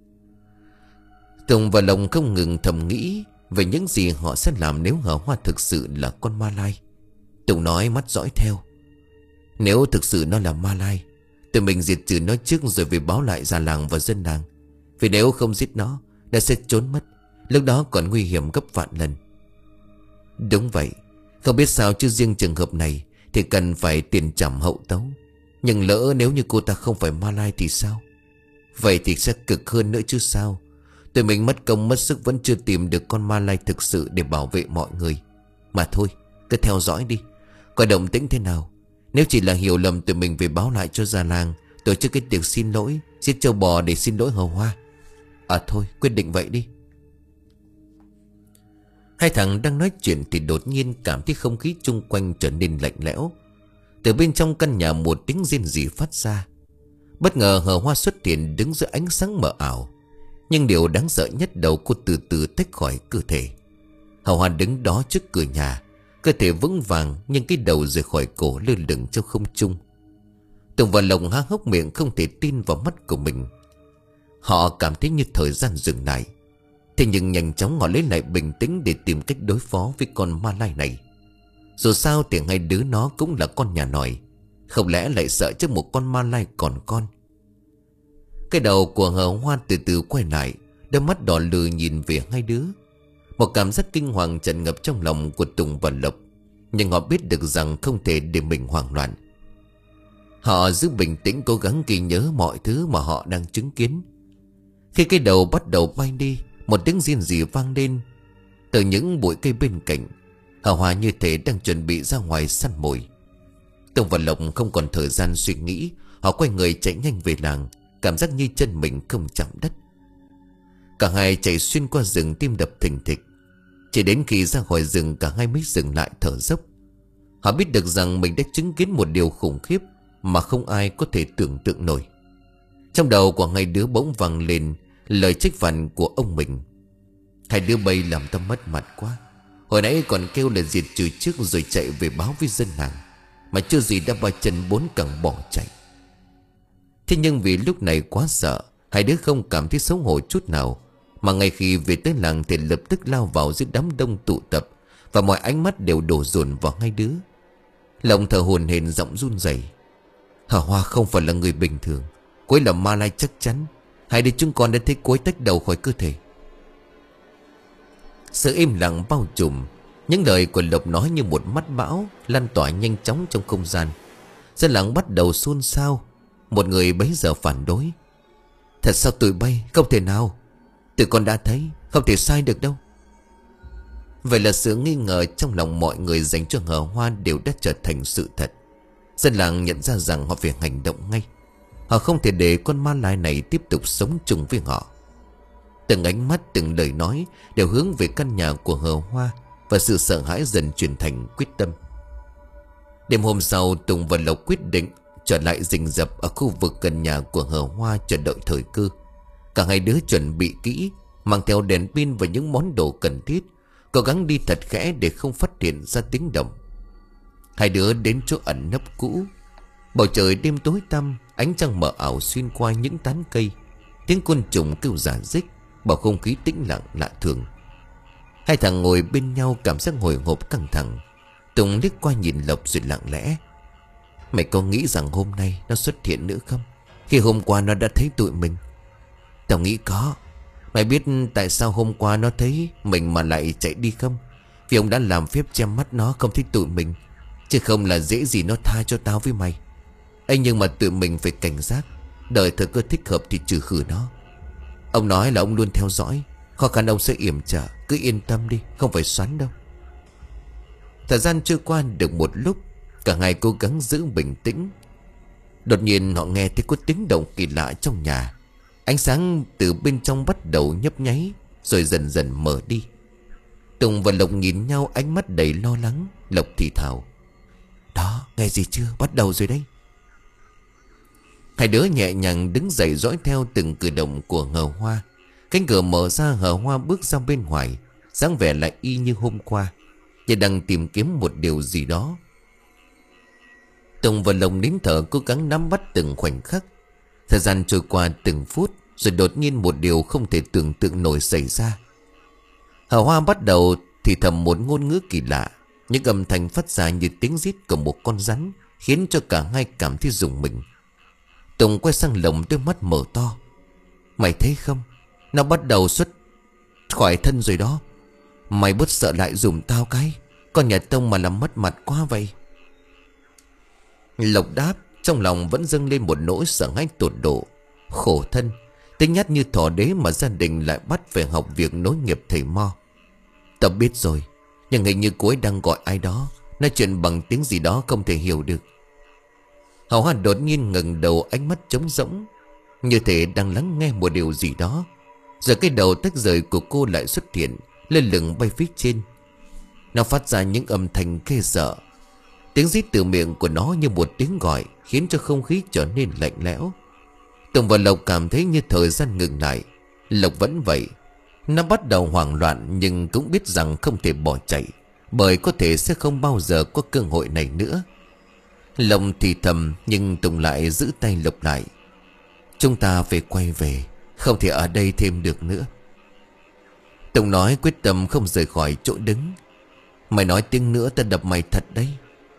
Tùng và Lộc không ngừng thầm nghĩ về những gì họ sẽ làm nếu Hờ Hoa thực sự là con ma lai. Tùng nói, mắt dõi theo: nếu thực sự nó là ma lai, tụi mình diệt trừ nó trước rồi về báo lại già làng và dân làng. Vì nếu không giết nó, nó sẽ trốn mất, lúc đó còn nguy hiểm gấp vạn lần. Đúng vậy, không biết sao chứ riêng trường hợp này thì cần phải tiền trảm hậu tấu. Nhưng lỡ nếu như cô ta không phải ma lai thì sao? Vậy thì sẽ cực hơn nữa chứ sao. Tụi mình mất công mất sức vẫn chưa tìm được con ma lai thực sự để bảo vệ mọi người. Mà thôi, cứ theo dõi đi, coi động tĩnh thế nào. Nếu chỉ là hiểu lầm, tụi mình về báo lại cho già làng, tổ chức cái tiệc xin lỗi, giết trâu bò để xin lỗi Hờ Hoa. À thôi, quyết định vậy đi. Hai thằng đang nói chuyện thì đột nhiên cảm thấy không khí chung quanh trở nên lạnh lẽo. Từ bên trong căn nhà một tiếng rên rỉ phát ra. Bất ngờ Hờ Hoa xuất hiện đứng giữa ánh sáng mờ ảo. Nhưng điều đáng sợ nhất, đầu cô từ từ tách khỏi cơ thể. Hờ Hoa đứng đó trước cửa nhà, cơ thể vững vàng nhưng cái đầu rời khỏi cổ lơ lửng trong không trung. Tùng và Lộc há hốc miệng không thể tin vào mắt của mình. Họ cảm thấy như thời gian dừng lại. Thế nhưng nhanh chóng họ lấy lại bình tĩnh để tìm cách đối phó với con ma lai này. Dù sao thì hai đứa nó cũng là con nhà nòi, không lẽ lại sợ trước một con ma lai còn con. Cái đầu của Hờ Hoa từ từ quay lại, đôi mắt đỏ lừ nhìn về hai đứa. Một cảm giác kinh hoàng tràn ngập trong lòng của Tùng và Lộc, nhưng họ biết được rằng không thể để mình hoảng loạn. Họ giữ bình tĩnh, cố gắng ghi nhớ mọi thứ mà họ đang chứng kiến. Khi cái đầu bắt đầu bay đi, một tiếng rên rỉ vang lên từ những bụi cây bên cạnh. Hờ Hoa như thể đang chuẩn bị ra ngoài săn mồi. Tùng và Lộc không còn thời gian suy nghĩ, họ quay người chạy nhanh về làng, cảm giác như chân mình không chạm đất. Cả hai chạy xuyên qua rừng, tim đập thình thịch. Chỉ đến khi ra khỏi rừng, cả hai mới dừng lại thở dốc. Họ biết được rằng mình đã chứng kiến một điều khủng khiếp mà không ai có thể tưởng tượng nổi. Trong đầu của hai đứa bỗng vang lên lời trách phạt của ông mình: hai đứa bay làm tao mất mặt quá. Hồi nãy còn kêu là diệt trừ trước rồi chạy về báo với dân làng, mà chưa gì đã ba chân bốn cẳng bỏ chạy. Thế nhưng vì lúc này quá sợ, hai đứa không cảm thấy xấu hổ chút nào, mà ngay khi về tới làng thì lập tức lao vào giữa đám đông tụ tập, và mọi ánh mắt đều đổ dồn vào hai đứa. Lòng thở hổn hển, giọng run rẩy: Hờ Hoa không phải là người bình thường, cô ấy là ma lai chắc chắn. Hai đứa chúng con đã thấy cối tách đầu khỏi cơ thể. Sự im lặng bao trùm. Những lời của Lộc nói như một mắt bão lan tỏa nhanh chóng trong không gian. Dân làng bắt đầu xôn xao. Một người bấy giờ phản đối: thật sao tụi bay, không thể nào. Tụi con đã thấy, không thể sai được đâu. Vậy là sự nghi ngờ trong lòng mọi người dành cho Hờ Hoa đều đã trở thành sự thật. Dân làng nhận ra rằng họ phải hành động ngay. Họ không thể để con ma lai này tiếp tục sống chung với họ. Từng ánh mắt, từng lời nói đều hướng về căn nhà của Hờ Hoa. Và sự sợ hãi dần chuyển thành quyết tâm. Đêm hôm sau, Tùng và Lộc quyết định trở lại rình rập ở khu vực gần nhà của Hờ Hoa chờ đợi thời cơ. Cả hai đứa chuẩn bị kỹ, mang theo đèn pin và những món đồ cần thiết, cố gắng đi thật khẽ để không phát hiện ra tiếng động. Hai đứa đến chỗ ẩn nấp cũ. Bầu trời đêm tối tăm, ánh trăng mờ ảo xuyên qua những tán cây. Tiếng côn trùng kêu rả rích, bầu không khí tĩnh lặng lạ thường. Hai thằng ngồi bên nhau, cảm giác hồi hộp căng thẳng. Tùng liếc qua nhìn Lộc rồi lặng lẽ: mày có nghĩ rằng hôm nay nó xuất hiện nữa không? Khi hôm qua nó đã thấy tụi mình. Tao nghĩ có. Mày biết tại sao hôm qua nó thấy mình mà lại chạy đi không? Vì ông đã làm phép che mắt nó không thích tụi mình. Chứ không là dễ gì nó tha cho tao với mày. Ê, nhưng mà tụi mình phải cảnh giác. Đợi thời cơ thích hợp thì trừ khử nó. Ông nói là ông luôn theo dõi. Khó khăn ông sẽ yểm trợ. Cứ yên tâm đi, không phải xoắn đâu. Thời gian trôi qua được một lúc, cả hai cố gắng giữ bình tĩnh. Đột nhiên họ nghe thấy có tiếng động kỳ lạ trong nhà. Ánh sáng từ bên trong bắt đầu nhấp nháy, rồi dần dần mở đi. Tùng và Lộc nhìn nhau, ánh mắt đầy lo lắng. Lộc thì thào: đó, nghe gì chưa? Bắt đầu rồi đấy. Hai đứa nhẹ nhàng đứng dậy dõi theo từng cử động của Hờ Hoa. Cánh cửa mở ra, Hờ Hoa bước ra bên ngoài, dáng vẻ lại y như hôm qua, như đang tìm kiếm một điều gì đó. Tùng và Lộc nín thở cố gắng nắm bắt từng khoảnh khắc. Thời gian trôi qua từng phút, rồi đột nhiên một điều không thể tưởng tượng nổi xảy ra. Hờ Hoa bắt đầu thì thầm một ngôn ngữ kỳ lạ. Những âm thanh phát ra như tiếng rít của một con rắn, khiến cho cả hai cảm thấy rùng mình. Tùng quay sang Lộc, đôi mắt mở to: mày thấy không? Nó bắt đầu xuất khỏi thân rồi đó. Mày bớt sợ lại dùm tao cái. Con nhà Tông mà làm mất mặt quá vậy. Lộc đáp, trong lòng vẫn dâng lên một nỗi sợ hãi tột độ. Khổ thân, tính nhát như thỏ đế mà gia đình lại bắt phải học việc nối nghiệp thầy mo. Tao biết rồi, nhưng hình như cô ấy đang gọi ai đó, nói chuyện bằng tiếng gì đó không thể hiểu được. Hào Hoa đột nhiên ngẩng đầu, ánh mắt trống rỗng, như thể đang lắng nghe một điều gì đó. Rồi cái đầu tách rời của cô lại xuất hiện, lơ lửng bay phía trên. Nó phát ra những âm thanh ghê sợ. Tiếng rít từ miệng của nó như một tiếng gọi, khiến cho không khí trở nên lạnh lẽo. Tùng và Lộc cảm thấy như thời gian ngừng lại. Lộc vẫn vậy. Nó bắt đầu hoảng loạn, nhưng cũng biết rằng không thể bỏ chạy, bởi có thể sẽ không bao giờ có cơ hội này nữa. Lộc thì thầm, nhưng Tùng lại giữ tay Lộc lại: chúng ta phải quay về, không thể ở đây thêm được nữa. Tùng nói quyết tâm không rời khỏi chỗ đứng: mày nói tiếng nữa ta đập mày thật đấy.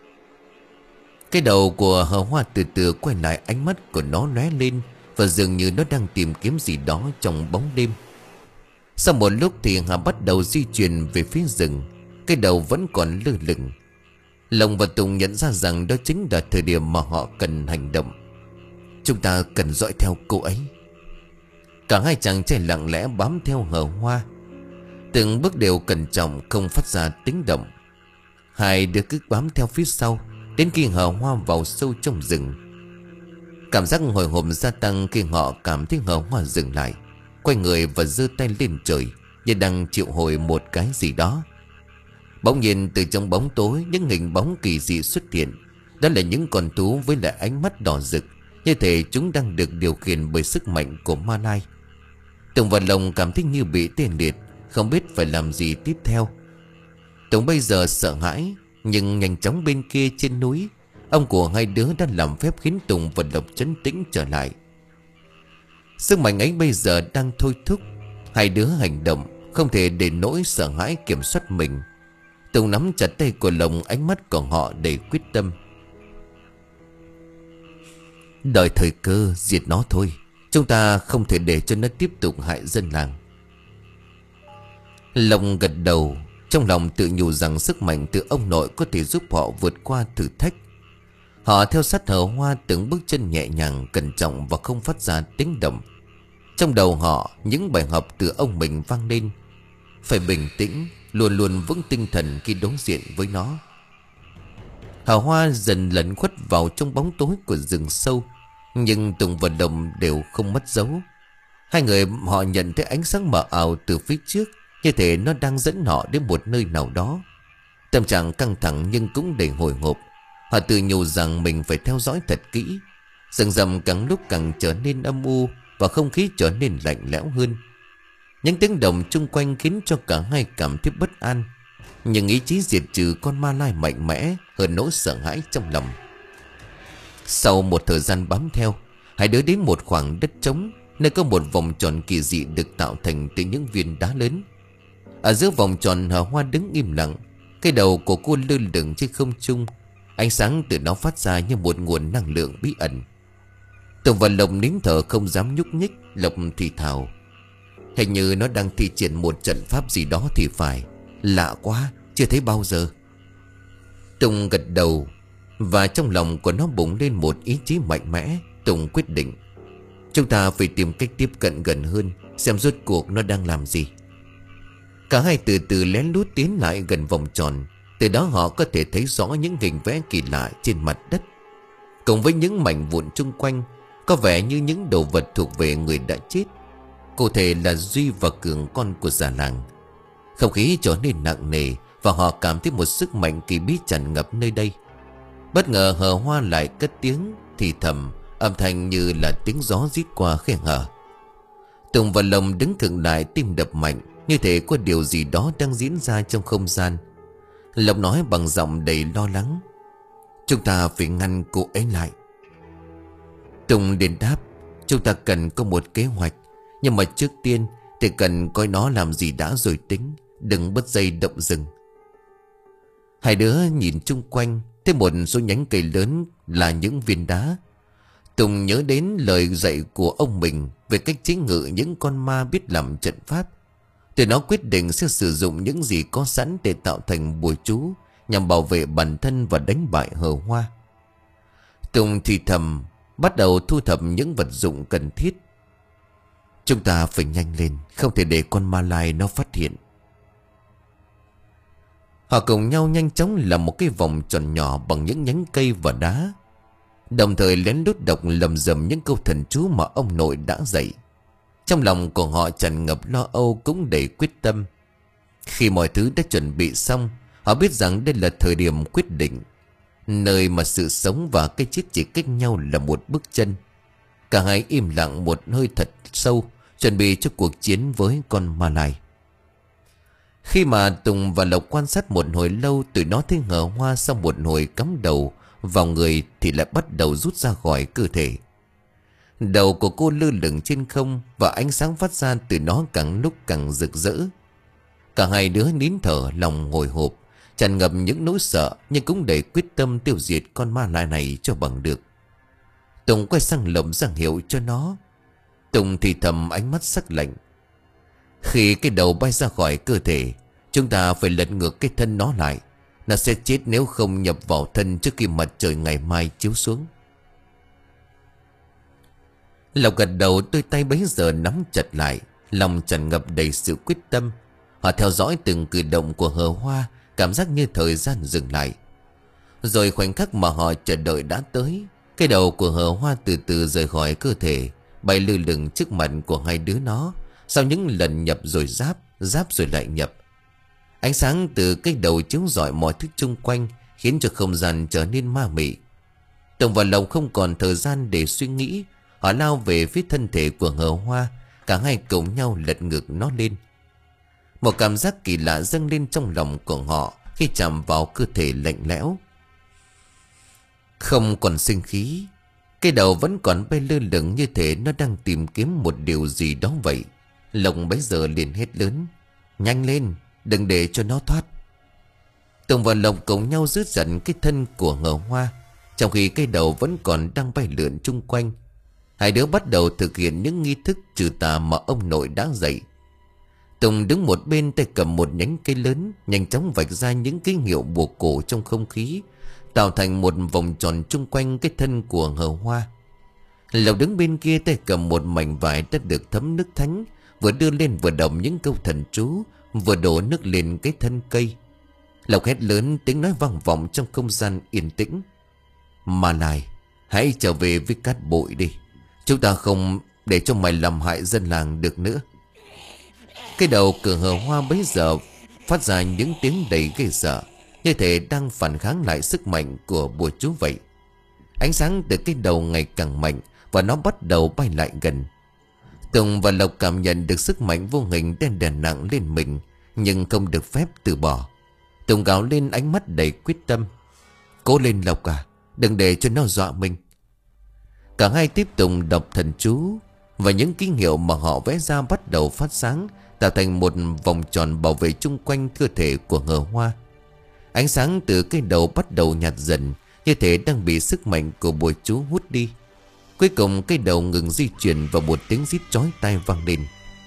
Cái đầu của Hờ Hoa từ từ quay lại, ánh mắt của nó lóe lên, và dường như nó đang tìm kiếm gì đó trong bóng đêm. Sau một lúc thì Hà bắt đầu di chuyển về phía rừng. Cái đầu vẫn còn lơ lửng. Lộc và Tùng nhận ra rằng đó chính là thời điểm mà họ cần hành động. Chúng ta cần dõi theo cô ấy. Cả hai chàng trai lặng lẽ bám theo Hờ Hoa, từng bước đều cẩn trọng, không phát ra tiếng động. Hai đứa cứ bám theo phía sau, đến khi Hờ Hoa vào sâu trong rừng. Cảm giác hồi hộp gia tăng khi họ cảm thấy Hờ Hoa dừng lại, quay người và giơ tay lên trời, như đang triệu hồi một cái gì đó. Bỗng nhiên từ trong bóng tối, những hình bóng kỳ dị xuất hiện. Đó là những con thú với lại ánh mắt đỏ rực, như thể chúng đang được điều khiển bởi sức mạnh của ma lai. Tùng và Lộc cảm thấy như bị tê liệt, không biết phải làm gì tiếp theo. Tùng bây giờ sợ hãi, nhưng nhanh chóng bên kia trên núi, ông của hai đứa đã làm phép khiến Tùng và Lộc trấn tĩnh trở lại. Sức mạnh ấy bây giờ đang thôi thúc hai đứa hành động, không thể để nỗi sợ hãi kiểm soát mình. Tùng nắm chặt tay của Lộc, ánh mắt của họ đầy quyết tâm. Đợi thời cơ diệt nó thôi. Chúng ta không thể để cho nó tiếp tục hại dân làng. Lộc gật đầu, trong lòng tự nhủ rằng sức mạnh từ ông nội có thể giúp họ vượt qua thử thách. Họ theo sát Hờ Hoa từng bước chân nhẹ nhàng, cẩn trọng và không phát ra tiếng động. Trong đầu họ những bài học từ ông mình vang lên: phải bình tĩnh, luôn luôn vững tinh thần khi đối diện với nó. Hờ Hoa dần lẩn khuất vào trong bóng tối của rừng sâu, nhưng Tùng và Đồng đều không mất dấu. Hai người họ nhận thấy ánh sáng mờ ảo từ phía trước, như thể nó đang dẫn họ đến một nơi nào đó. Tâm trạng căng thẳng nhưng cũng đầy hồi hộp. Họ tự nhủ rằng mình phải theo dõi thật kỹ. Rừng rậm càng lúc càng trở nên âm u, và không khí trở nên lạnh lẽo hơn. Những tiếng động chung quanh khiến cho cả hai cảm thấy bất an, nhưng ý chí diệt trừ con ma lai mạnh mẽ hơn nỗi sợ hãi trong lòng. Sau một thời gian bám theo, hai đứa đến một khoảng đất trống, nơi có một vòng tròn kỳ dị được tạo thành từ những viên đá lớn. Ở giữa vòng tròn, Hờ Hoa đứng im lặng. Cái đầu của cô lơ lửng trên không trung, ánh sáng từ nó phát ra như một nguồn năng lượng bí ẩn. Tùng và Lộc nín thở không dám nhúc nhích. Lộc thì thào: hình như nó đang thi triển một trận pháp gì đó thì phải. Lạ quá, chưa thấy bao giờ. Tùng gật đầu, và trong lòng của nó bùng lên một ý chí mạnh mẽ. Tùng quyết định: chúng ta phải tìm cách tiếp cận gần hơn, xem rốt cuộc nó đang làm gì. Cả hai từ từ lén lút tiến lại gần vòng tròn. Từ đó họ có thể thấy rõ những hình vẽ kỳ lạ trên mặt đất, cùng với những mảnh vụn chung quanh, có vẻ như những đồ vật thuộc về người đã chết. Cụ thể là Duy và Cường, con của già làng. Không khí trở nên nặng nề, và họ cảm thấy một sức mạnh kỳ bí tràn ngập nơi đây. Bất ngờ Hờ Hoa lại cất tiếng thì thầm, âm thanh như là tiếng gió rít qua khe hở. Tùng và Lồng đứng khựng lại, tim đập mạnh, như thể có điều gì đó đang diễn ra trong không gian. Lộc nói bằng giọng đầy lo lắng: chúng ta phải ngăn cô ấy lại. Tùng liền đáp: chúng ta cần có một kế hoạch, nhưng mà trước tiên thì cần coi nó làm gì đã rồi tính, đừng bứt dây động rừng. Hai đứa nhìn chung quanh, thấy một số nhánh cây lớn là những viên đá. Tùng nhớ đến lời dạy của ông mình về cách chế ngự những con ma biết làm trận pháp. Từ nó quyết định sẽ sử dụng những gì có sẵn để tạo thành bùa chú, nhằm bảo vệ bản thân và đánh bại Hờ Hoa. Tùng thì thầm, bắt đầu thu thập những vật dụng cần thiết. Chúng ta phải nhanh lên, không thể để con ma lai nó phát hiện. Họ cùng nhau nhanh chóng làm một cái vòng tròn nhỏ bằng những nhánh cây và đá, đồng thời lén lút đọc lầm rầm những câu thần chú mà ông nội đã dạy. Trong lòng của họ tràn ngập lo âu cũng đầy quyết tâm. Khi mọi thứ đã chuẩn bị xong, họ biết rằng đây là thời điểm quyết định, nơi mà sự sống và cái chết chỉ cách nhau là một bước chân. Cả hai im lặng một hơi thật sâu, chuẩn bị cho cuộc chiến với con ma lai. Khi mà Tùng và Lộc quan sát một hồi lâu, tụi nó thấy Hờ Hoa sau một hồi cắm đầu vào người thì lại bắt đầu rút ra khỏi cơ thể. Đầu của cô lơ lửng trên không, và ánh sáng phát ra từ nó càng lúc càng rực rỡ. Cả hai đứa nín thở, lòng hồi hộp, tràn ngập những nỗi sợ, nhưng cũng đầy quyết tâm tiêu diệt con ma lai này cho bằng được. Tùng quay sang Lộc ra hiệu cho nó. Tùng thì thầm, ánh mắt sắc lạnh: khi cái đầu bay ra khỏi cơ thể, chúng ta phải lật ngược cái thân nó lại. Nó sẽ chết nếu không nhập vào thân trước khi mặt trời ngày mai chiếu xuống. Lộc gật đầu, đôi tay bấy giờ nắm chặt lại, lòng tràn ngập đầy sự quyết tâm. Họ theo dõi từng cử động của Hờ Hoa, cảm giác như thời gian dừng lại. Rồi khoảnh khắc mà họ chờ đợi đã tới. Cái đầu của Hờ Hoa từ từ rời khỏi cơ thể, bay lơ lửng trước mặt của hai đứa nó. Sau những lần nhập rồi giáp, giáp rồi lại nhập, ánh sáng từ cái đầu chiếu rọi mọi thứ chung quanh, khiến cho không gian trở nên ma mị. Tùng và Lộc không còn thời gian để suy nghĩ. Họ lao về phía thân thể của Hờ Hoa, cả hai cùng nhau lật ngược nó lên. Một cảm giác kỳ lạ dâng lên trong lòng của họ khi chạm vào cơ thể lạnh lẽo. Không còn sinh khí, cái đầu vẫn còn bay lơ lửng như thể nó đang tìm kiếm một điều gì đó vậy. Lộc bấy giờ liền hét lớn: nhanh lên, đừng để cho nó thoát. Tùng và Lộc cùng nhau giữ dần cái thân của Hờ Hoa, trong khi cái đầu vẫn còn đang bay lượn chung quanh. Hai đứa bắt đầu thực hiện những nghi thức trừ tà mà ông nội đã dạy. Tùng đứng một bên tay cầm một nhánh cây lớn, nhanh chóng vạch ra những ký hiệu buộc cổ trong không khí, tạo thành một vòng tròn chung quanh cái thân của hờ hoa. Lộc đứng bên kia tay cầm một mảnh vải đã được thấm nước thánh, vừa đưa lên vừa đọc những câu thần chú, vừa đổ nước lên cái thân cây. Lộc hét lớn, tiếng nói vang vọng trong không gian yên tĩnh. Ma Lai, hãy trở về với cát bụi đi. Chúng ta không để cho mày làm hại dân làng được nữa. Cái đầu cửa hờ hoa bấy giờ phát ra những tiếng đầy ghê sợ, như thể đang phản kháng lại sức mạnh của bùa chú vậy. Ánh sáng từ cái đầu ngày càng mạnh, và nó bắt đầu bay lại gần. Tùng và Lộc cảm nhận được sức mạnh vô hình đen đè nặng lên mình, nhưng không được phép từ bỏ. Tùng gào lên, ánh mắt đầy quyết tâm. Cố lên Lộc à, đừng để cho nó dọa mình. Cả hai tiếp tục đọc thần chú, và những ký hiệu mà họ vẽ ra bắt đầu phát sáng, tạo thành một vòng tròn bảo vệ chung quanh cơ thể của hờ hoa. Ánh sáng từ cái đầu bắt đầu nhạt dần, như thể đang bị sức mạnh của bùa chú hút đi. Cuối cùng cái đầu ngừng di chuyển và một tiếng rít chói tai vang lên.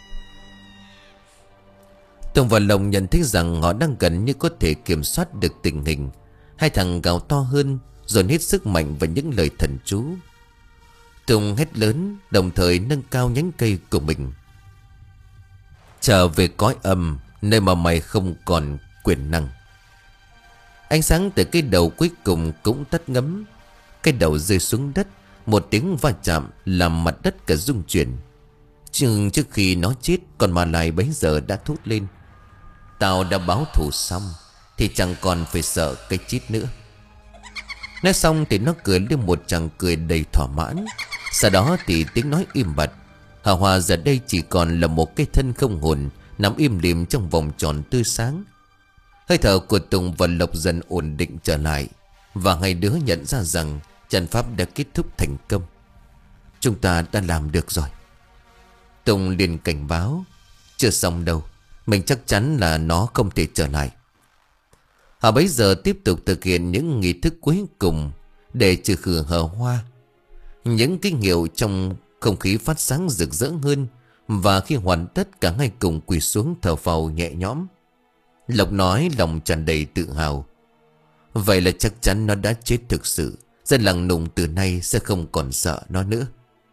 Tùng và Lộc nhận thấy rằng họ đang gần như có thể kiểm soát được tình hình. Hai thằng gào to hơn, dồn hết sức mạnh vào những lời thần chú. Tùng hét lớn, đồng thời nâng cao nhánh cây của mình. Trở về cõi âm, nơi mà mày không còn quyền năng. Ánh sáng từ cái đầu cuối cùng cũng tắt ngấm. Cái đầu rơi xuống đất, một tiếng va chạm làm mặt đất cả rung chuyển. Nhưng trước khi nó chết, con ma lai bấy giờ đã thốt lên. Tao đã báo thù xong thì chẳng còn phải sợ cái chết nữa. Nói xong thì nó cười lên một tràng cười đầy thỏa mãn. Sau đó thì tiếng nói im bặt. Hà Hoa giờ đây chỉ còn là một cái thân không hồn, nằm im lìm trong vòng tròn tươi sáng. Hơi thở của Tùng và Lộc dần ổn định trở lại, và hai đứa nhận ra rằng trận pháp đã kết thúc thành công. Chúng ta đã làm được rồi. Tùng liền cảnh báo. Chưa xong đâu, mình chắc chắn là nó không thể trở lại. Họ bấy giờ tiếp tục thực hiện những nghi thức cuối cùng để trừ khử hờ hoa. Những ký hiệu trong không khí phát sáng rực rỡ hơn, và khi hoàn tất cả hai cùng quỳ xuống thở phào nhẹ nhõm. Lộc nói lòng tràn đầy tự hào. Vậy là chắc chắn nó đã chết thực sự. Dân làng Nùng từ nay sẽ không còn sợ nó nữa.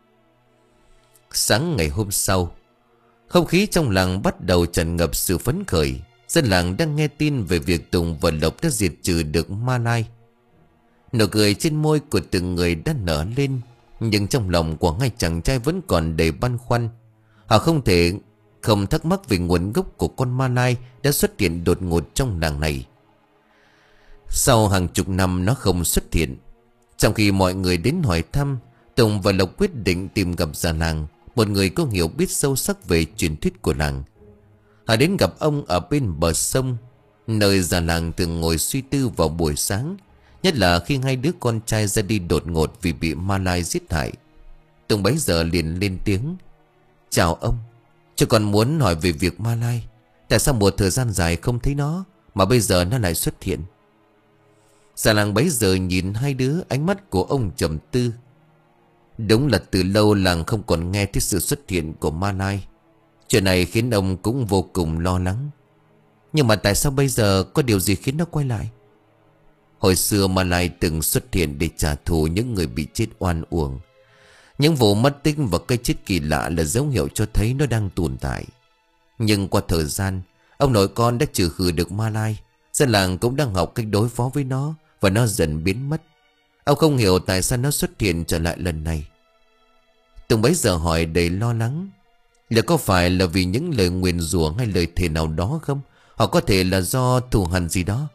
Sáng ngày hôm sau, không khí trong làng bắt đầu tràn ngập sự phấn khởi. Dân làng đang nghe tin về việc Tùng và Lộc đã diệt trừ được ma lai. Nụ cười trên môi của từng người đã nở lên, nhưng trong lòng của hai chàng trai vẫn còn đầy băn khoăn. Họ không thể không thắc mắc về nguồn gốc của con ma lai đã xuất hiện đột ngột trong làng này. Sau hàng chục năm nó không xuất hiện. Trong khi mọi người đến hỏi thăm, Tùng và Lộc quyết định tìm gặp già làng, một người có hiểu biết sâu sắc về truyền thuyết của làng. Họ đến gặp ông ở bên bờ sông, nơi già làng thường ngồi suy tư vào buổi sáng, nhất là khi hai đứa con trai ra đi đột ngột vì bị ma lai giết hại. Tùng bấy giờ liền lên tiếng. Chào ông, cho con muốn hỏi về việc ma lai. Tại sao một thời gian dài không thấy nó, mà bây giờ nó lại xuất hiện? Già làng bấy giờ nhìn hai đứa, ánh mắt của ông trầm tư. Đúng là từ lâu làng không còn nghe thấy sự xuất hiện của ma lai. Chuyện này khiến ông cũng vô cùng lo lắng. Nhưng mà tại sao bây giờ có điều gì khiến nó quay lại? Hồi xưa ma lai từng xuất hiện để trả thù những người bị chết oan uổng. Những vụ mất tích và cái chết kỳ lạ là dấu hiệu cho thấy nó đang tồn tại. Nhưng qua thời gian, ông nội con đã trừ khử được ma lai. Dân làng cũng đang học cách đối phó với nó, và nó dần biến mất. Ông không hiểu tại sao nó xuất hiện trở lại lần này. Tùng bấy giờ hỏi đầy lo lắng. Liệu có phải là vì những lời nguyền rủa hay lời thề nào đó không? Hoặc có thể là do thù hằn gì đó?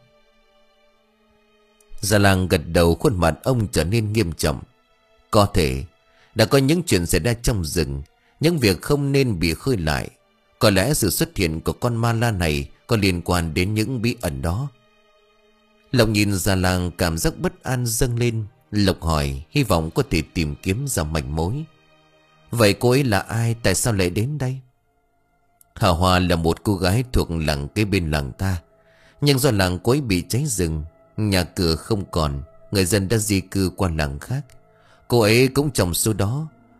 Già làng gật đầu, khuôn mặt ông trở nên nghiêm trọng. Có thể đã có những chuyện xảy ra trong rừng, những việc không nên bị khơi lại. Có lẽ sự xuất hiện của con ma la này có liên quan đến những bí ẩn đó. Lộc nhìn già làng, cảm giác bất an dâng lên. Lộc hỏi, hy vọng có thể tìm kiếm ra manh mối. Vậy cô ấy là ai? Tại sao lại đến đây? Hà Hoa là một cô gái thuộc làng kế bên làng ta. Nhưng do làng cô ấy bị cháy rừng, nhà cửa không còn, người dân đã di cư qua làng khác. Cô ấy cũng trong số đó.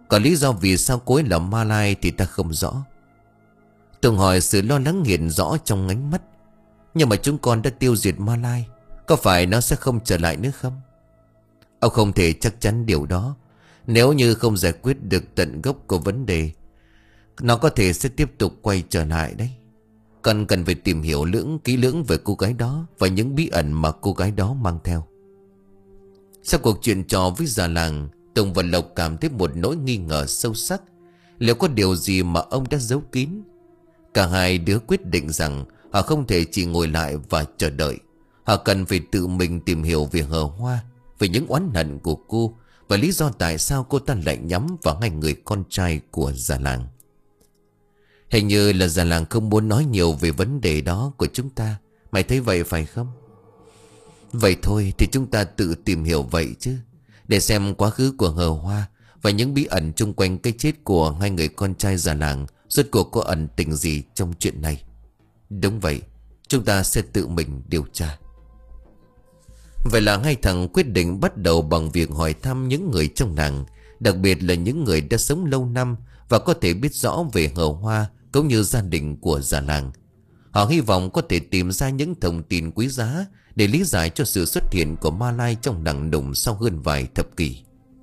Còn lý do vì sao cô ấy là Ma Lai thì ta không rõ. Tùng hỏi, sự lo lắng hiện rõ trong ánh mắt. Nhưng mà chúng con đã tiêu diệt Ma Lai, có phải nó sẽ không trở lại nữa không? Ông không thể chắc chắn điều đó. Nếu như không giải quyết được tận gốc của vấn đề, nó có thể sẽ tiếp tục quay trở lại đấy. Cần cần phải tìm hiểu lưỡng kỹ lưỡng về cô gái đó và những bí ẩn mà cô gái đó mang theo. Sau cuộc chuyện trò với già làng, Tùng và Lộc cảm thấy một nỗi nghi ngờ sâu sắc. Liệu có điều gì mà ông đã giấu kín? Cả hai đứa quyết định rằng họ không thể chỉ ngồi lại và chờ đợi. Họ cần phải tự mình tìm hiểu về Hờ Hoa, về những oán hận của cô và lý do tại sao cô ta lại nhắm vào hai người con trai của già làng. Hình như là già làng không muốn nói nhiều về vấn đề đó của chúng ta. Mày thấy vậy phải không? Vậy thôi thì chúng ta tự tìm hiểu vậy chứ, để xem quá khứ của Hờ Hoa và những bí ẩn chung quanh cái chết của hai người con trai già làng rốt cuộc có ẩn tình gì trong chuyện này. Đúng vậy, chúng ta sẽ tự mình điều tra. Vậy là hai thằng quyết định bắt đầu bằng việc hỏi thăm những người trong làng, đặc biệt là những người đã sống lâu năm và có thể biết rõ về Hờ Hoa cũng như gia đình của già làng. Họ hy vọng có thể tìm ra những thông tin quý giá để lý giải cho sự xuất hiện của Ma Lai trong làng Nùng sau hơn vài thập kỷ.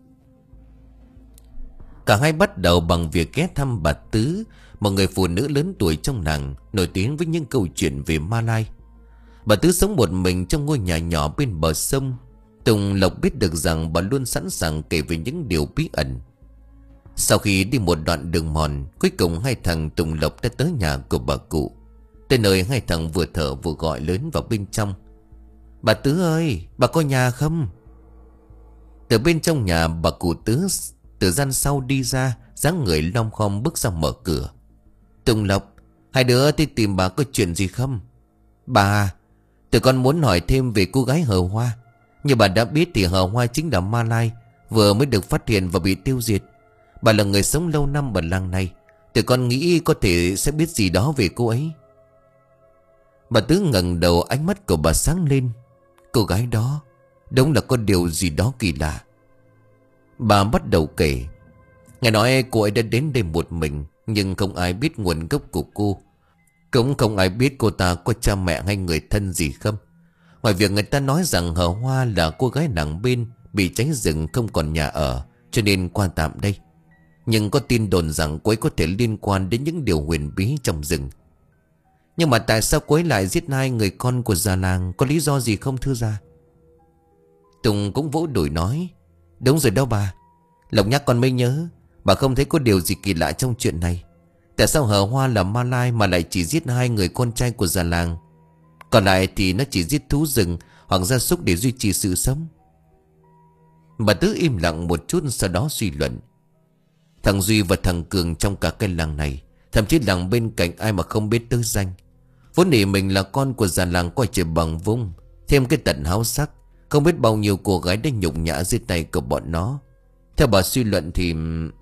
Cả hai bắt đầu bằng việc ghé thăm bà Tứ, một người phụ nữ lớn tuổi trong làng, nổi tiếng với những câu chuyện về Ma Lai. Bà Tứ sống một mình trong ngôi nhà nhỏ bên bờ sông. Tùng Lộc biết được rằng bà luôn sẵn sàng kể về những điều bí ẩn. Sau khi đi một đoạn đường mòn, cuối cùng hai thằng Tùng Lộc đã tới nhà của bà cụ. Tới nơi hai thằng vừa thở vừa gọi lớn vào bên trong. Bà Tứ ơi, bà có nhà không? Từ bên trong nhà, bà cụ Tứ từ gian sau đi ra, dáng người lom khom bước ra mở cửa. Tùng Lộc, hai đứa đi tìm bà có chuyện gì không? Bà, tụi con muốn hỏi thêm về cô gái Hờ Hoa. Như bà đã biết thì Hờ Hoa chính là Ma Lai vừa mới được phát hiện và bị tiêu diệt. Bà là người sống lâu năm ở làng này, tụi con nghĩ có thể sẽ biết gì đó về cô ấy. Bà Tứ ngẩng đầu, ánh mắt của bà sáng lên. Cô gái đó, đúng là có điều gì đó kỳ lạ. Bà bắt đầu kể. Nghe nói cô ấy đã đến đây một mình, nhưng không ai biết nguồn gốc của cô. Cũng không ai biết cô ta có cha mẹ hay người thân gì không. Ngoài việc người ta nói rằng Hờ Hoa là cô gái làng bên, bị cháy rừng không còn nhà ở, cho nên qua tạm đây. Nhưng có tin đồn rằng cô ấy có thể liên quan đến những điều huyền bí trong rừng. Nhưng mà tại sao cô ấy lại giết hai người con của già làng? Có lý do gì không thưa gia? Tùng cũng vỗ đùi nói. Đúng rồi đâu bà. Lộc nhắc con mới nhớ, bà không thấy có điều gì kỳ lạ trong chuyện này. Tại sao Hờ Hoa là Ma Lai mà lại chỉ giết hai người con trai của già làng? Còn lại thì nó chỉ giết thú rừng hoặc gia súc để duy trì sự sống. Bà Tứ im lặng một chút, sau đó suy luận. Thằng Duy và thằng Cường trong cả cái làng này, thậm chí làng bên cạnh ai mà không biết tới danh. Vốn dĩ mình là con của già làng coi trời bằng vung, thêm cái tận háo sắc, không biết bao nhiêu cô gái đã nhục nhã dưới tay của bọn nó. Theo bà suy luận thì...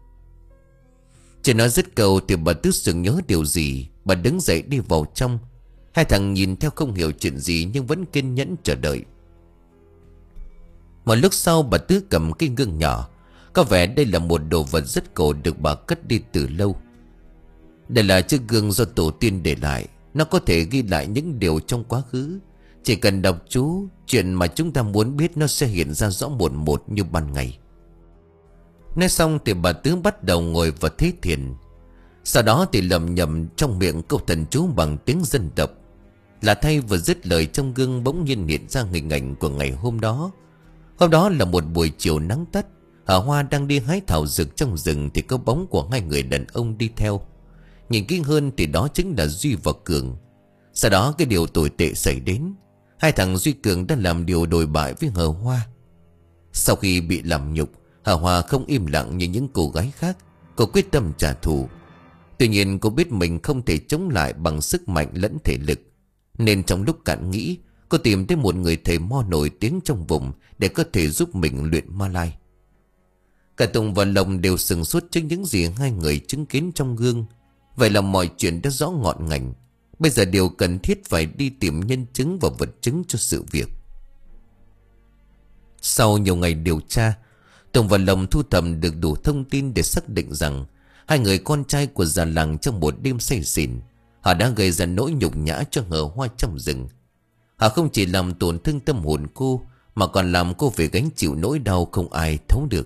Chỉ nói dứt câu thì bà Tứ sừng nhớ điều gì. Bà đứng dậy đi vào trong. Hai thằng nhìn theo không hiểu chuyện gì, nhưng vẫn kiên nhẫn chờ đợi. Một lúc sau, bà Tứ cầm cái gương nhỏ. Có vẻ đây là một đồ vật rất cổ được bà cất đi từ lâu. Đây là chiếc gương do tổ tiên để lại. Nó có thể ghi lại những điều trong quá khứ. Chỉ cần đọc chú, chuyện mà chúng ta muốn biết nó sẽ hiện ra rõ một một như ban ngày. Nói xong thì bà Tứ bắt đầu ngồi và thế thiền. Sau đó thì lẩm nhẩm trong miệng câu thần chú bằng tiếng dân tộc. Là thay vừa dứt lời, trong gương bỗng nhiên hiện ra hình ảnh của ngày hôm đó. Hôm đó là một buổi chiều nắng tắt. Hờ Hoa đang đi hái thảo dược trong rừng thì có bóng của hai người đàn ông đi theo. Nhìn kỹ hơn thì đó chính là Duy và Cường. Sau đó cái điều tồi tệ xảy đến. Hai thằng Duy Cường đã làm điều đồi bại với Hờ Hoa. Sau khi bị làm nhục, Hờ Hoa không im lặng như những cô gái khác. Cô quyết tâm trả thù. Tuy nhiên cô biết mình không thể chống lại bằng sức mạnh lẫn thể lực, nên trong lúc cạn nghĩ, cô tìm tới một người thầy mo nổi tiếng trong vùng để có thể giúp mình luyện ma lai. Cả Tùng và Lộc đều sừng sốt trước những gì hai người chứng kiến trong gương. Vậy là mọi chuyện đã rõ ngọn ngành. Bây giờ điều cần thiết phải đi tìm nhân chứng và vật chứng cho sự việc. Sau nhiều ngày điều tra, Tùng và Lộc thu thập được đủ thông tin để xác định rằng hai người con trai của già làng trong một đêm say xỉn, họ đã gây ra nỗi nhục nhã cho Hờ Hoa trong rừng. Họ không chỉ làm tổn thương tâm hồn cô, mà còn làm cô phải gánh chịu nỗi đau không ai thấu được.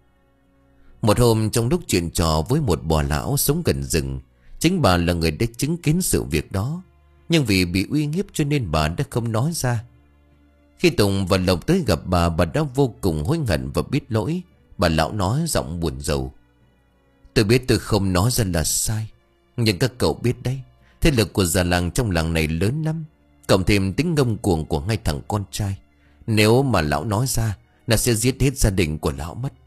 Một hôm trong lúc chuyện trò với một bà lão sống gần rừng, chính bà là người đã chứng kiến sự việc đó, nhưng vì bị uy hiếp cho nên bà đã không nói ra. Khi Tùng và Lộc tới gặp bà, bà đã vô cùng hối hận và biết lỗi. Bà lão nói giọng buồn rầu: "Tôi biết tôi không nói ra là sai, nhưng các cậu biết đấy, thế lực của già làng trong làng này lớn lắm, cộng thêm tính ngông cuồng của ngay thằng con trai. Nếu mà lão nói ra là sẽ giết hết gia đình của lão mất."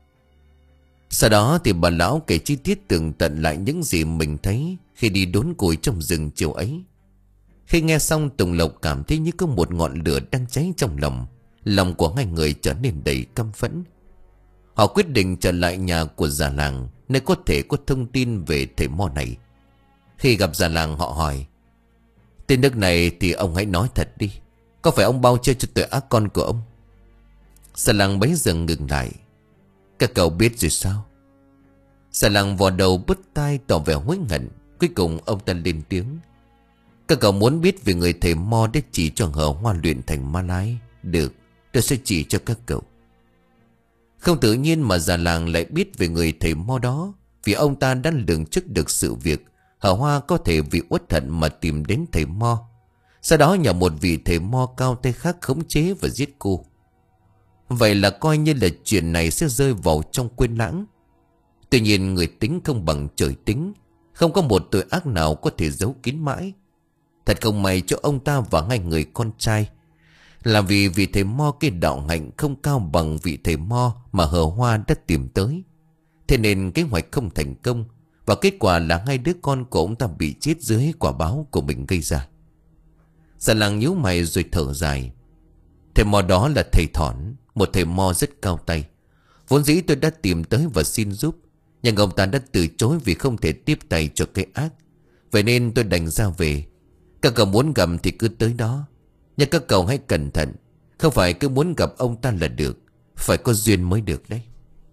Sau đó thì bà lão kể chi tiết tường tận lại những gì mình thấy khi đi đốn củi trong rừng chiều ấy. Khi nghe xong, Tùng Lộc cảm thấy như có một ngọn lửa đang cháy trong lòng. Lòng của hai người trở nên đầy căm phẫn. Họ quyết định trở lại nhà của già làng, nơi có thể có thông tin về thầy mo này. Khi gặp già làng, họ hỏi: "Tên nước này thì ông hãy nói thật đi, có phải ông bao che cho tội ác con của ông?" Già làng bấy giờ ngừng lại: "Các cậu biết rồi sao?" Già làng vò đầu bứt tai tỏ vẻ hối hận. Cuối cùng ông ta lên tiếng: "Các cậu muốn biết về người thầy mo để chỉ cho Hờ Hoa luyện thành ma lái? Được, tôi sẽ chỉ cho các cậu." Không tự nhiên mà già làng lại biết về người thầy mo đó, vì ông ta đã lường trước được sự việc Hờ Hoa có thể vì uất hận mà tìm đến thầy mo, sau đó nhờ một vị thầy mo cao tay khác khống chế và giết cô. Vậy là coi như là chuyện này sẽ rơi vào trong quên lãng. Tuy nhiên người tính không bằng trời tính, không có một tội ác nào có thể giấu kín mãi. Thật không may cho ông ta và hai người con trai, là vì vị thầy mo cái đạo hạnh không cao bằng vị thầy mo mà Hờ Hoa đã tìm tới. Thế nên kế hoạch không thành công, và kết quả là hai đứa con của ông ta bị chết dưới quả báo của mình gây ra. Già làng nhíu mày rồi thở dài: "Thầy mo đó là thầy Thỏn, một thầy mo rất cao tay. Vốn dĩ tôi đã tìm tới và xin giúp, nhưng ông ta đã từ chối vì không thể tiếp tay cho cái ác. Vậy nên tôi đành ra về. Các cậu muốn gặp thì cứ tới đó, nhưng các cậu hãy cẩn thận, không phải cứ muốn gặp ông ta là được, phải có duyên mới được đấy."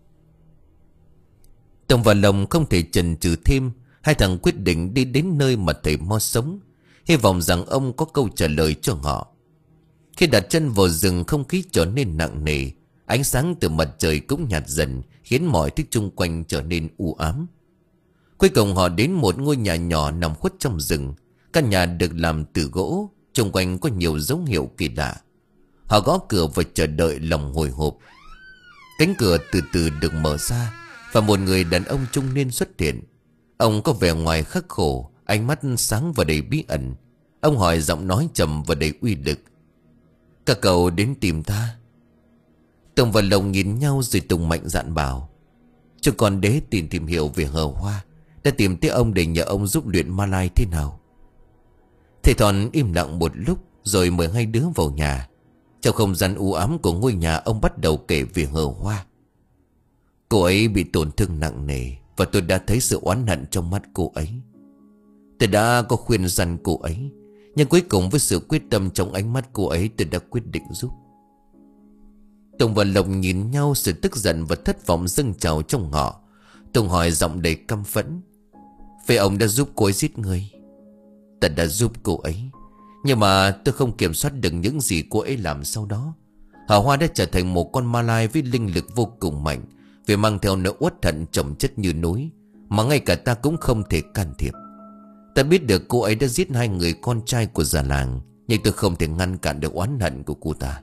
Tùng và Lộc không thể chần chừ thêm. Hai thằng quyết định đi đến nơi mà thầy mo sống, hy vọng rằng ông có câu trả lời cho họ. Khi đặt chân vào rừng, không khí trở nên nặng nề. Ánh sáng từ mặt trời cũng nhạt dần, khiến mọi thứ chung quanh trở nên u ám. Cuối cùng họ đến một ngôi nhà nhỏ nằm khuất trong rừng. Căn nhà được làm từ gỗ, chung quanh có nhiều dấu hiệu kỳ lạ. Họ gõ cửa và chờ đợi lòng hồi hộp. Cánh cửa từ từ được mở ra, và một người đàn ông trung niên xuất hiện. Ông có vẻ ngoài khắc khổ, ánh mắt sáng và đầy bí ẩn. Ông hỏi giọng nói trầm và đầy uy lực: "Các cậu đến tìm ta?" Tùng và Lộc nhìn nhau rồi Tùng mạnh dạn bảo: "Chúng con đế tìm tìm hiểu về Hờ Hoa, đã tìm tới ông để nhờ ông giúp luyện ma lai thế nào." Thầy Thòn im lặng một lúc rồi mời hai đứa vào nhà. Trong không gian u ám của ngôi nhà, ông bắt đầu kể về Hờ Hoa. "Cô ấy bị tổn thương nặng nề, và tôi đã thấy sự oán hận trong mắt cô ấy. Tôi đã có khuyên răn cô ấy, nhưng cuối cùng với sự quyết tâm trong ánh mắt cô ấy, tôi đã quyết định giúp." Tùng và Lộc nhìn nhau, sự tức giận và thất vọng dâng trào trong họ. Tùng hỏi giọng đầy căm phẫn: "Vậy ông đã giúp cô ấy giết người?" "Ta đã giúp cô ấy, nhưng mà tôi không kiểm soát được những gì cô ấy làm sau đó. Hờ Hoa đã trở thành một con ma lai với linh lực vô cùng mạnh, vì mang theo nỗi uất hận chồng chất như núi, mà ngay cả ta cũng không thể can thiệp. Ta biết được cô ấy đã giết hai người con trai của già làng, nhưng tôi không thể ngăn cản được oán hận của cô ta."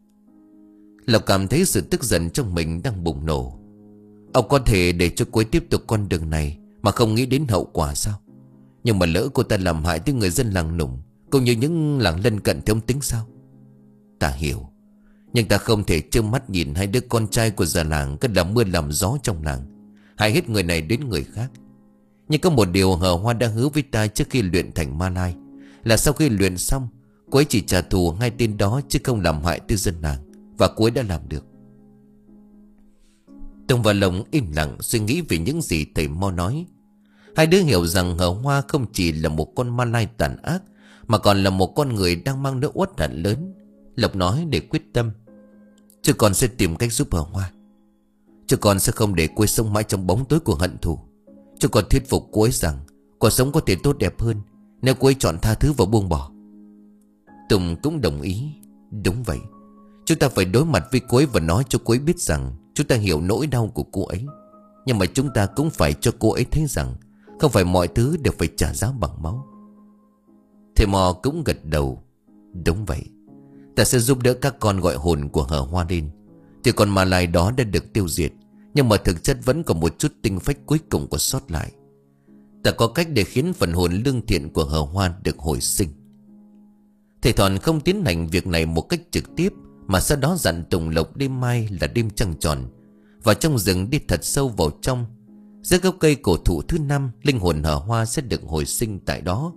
Lộc cảm thấy sự tức giận trong mình đang bùng nổ. Ông có thể để cho cô ấy tiếp tục con đường này mà không nghĩ đến hậu quả sao? Nhưng mà lỡ cô ta làm hại tới người dân làng Nùng, cũng như những làng lân cận thì ông tính sao? Ta hiểu, nhưng ta không thể trơ mắt nhìn hai đứa con trai của già làng cứ làm mưa làm gió trong làng, hại hết người này đến người khác. Nhưng có một điều Hờ Hoa đã hứa với ta trước khi luyện thành ma lai, là sau khi luyện xong, cô ấy chỉ trả thù hai tên đó chứ không làm hại tới dân làng, và cô ấy đã làm được. Tùng và Lộc im lặng suy nghĩ về những gì thầy mo nói. Hai đứa hiểu rằng Hờ Hoa không chỉ là một con ma lai tàn ác, mà còn là một con người đang mang nỗi uất hận lớn. Lộc nói để quyết tâm: "Chứ con sẽ tìm cách giúp Hờ Hoa." Chứ con sẽ không để cô ấy sống mãi trong bóng tối của hận thù. Chứ con thuyết phục cô ấy rằng cuộc sống có thể tốt đẹp hơn nếu cô ấy chọn tha thứ và buông bỏ. Tùng cũng đồng ý. Đúng vậy, chúng ta phải đối mặt với cô ấy và nói cho cô ấy biết rằng chúng ta hiểu nỗi đau của cô ấy. Nhưng mà chúng ta cũng phải cho cô ấy thấy rằng không phải mọi thứ đều phải trả giá bằng máu. Thầy Mò cũng gật đầu. Đúng vậy, ta sẽ giúp đỡ các con gọi hồn của Hờ Hoa lên. Thì còn Ma Lai đó đã được tiêu diệt, nhưng mà thực chất vẫn còn một chút tinh phách cuối cùng còn sót lại. Ta có cách để khiến phần hồn lương thiện của Hờ Hoa được hồi sinh. Thầy Thòn không tiến hành việc này một cách trực tiếp, mà sau đó dặn Tùng Lộc đêm mai là đêm trăng tròn vào trong rừng đi thật sâu vào trong. Dưới gốc cây cổ thụ thứ năm, linh hồn Hờ Hoa sẽ được hồi sinh tại đó.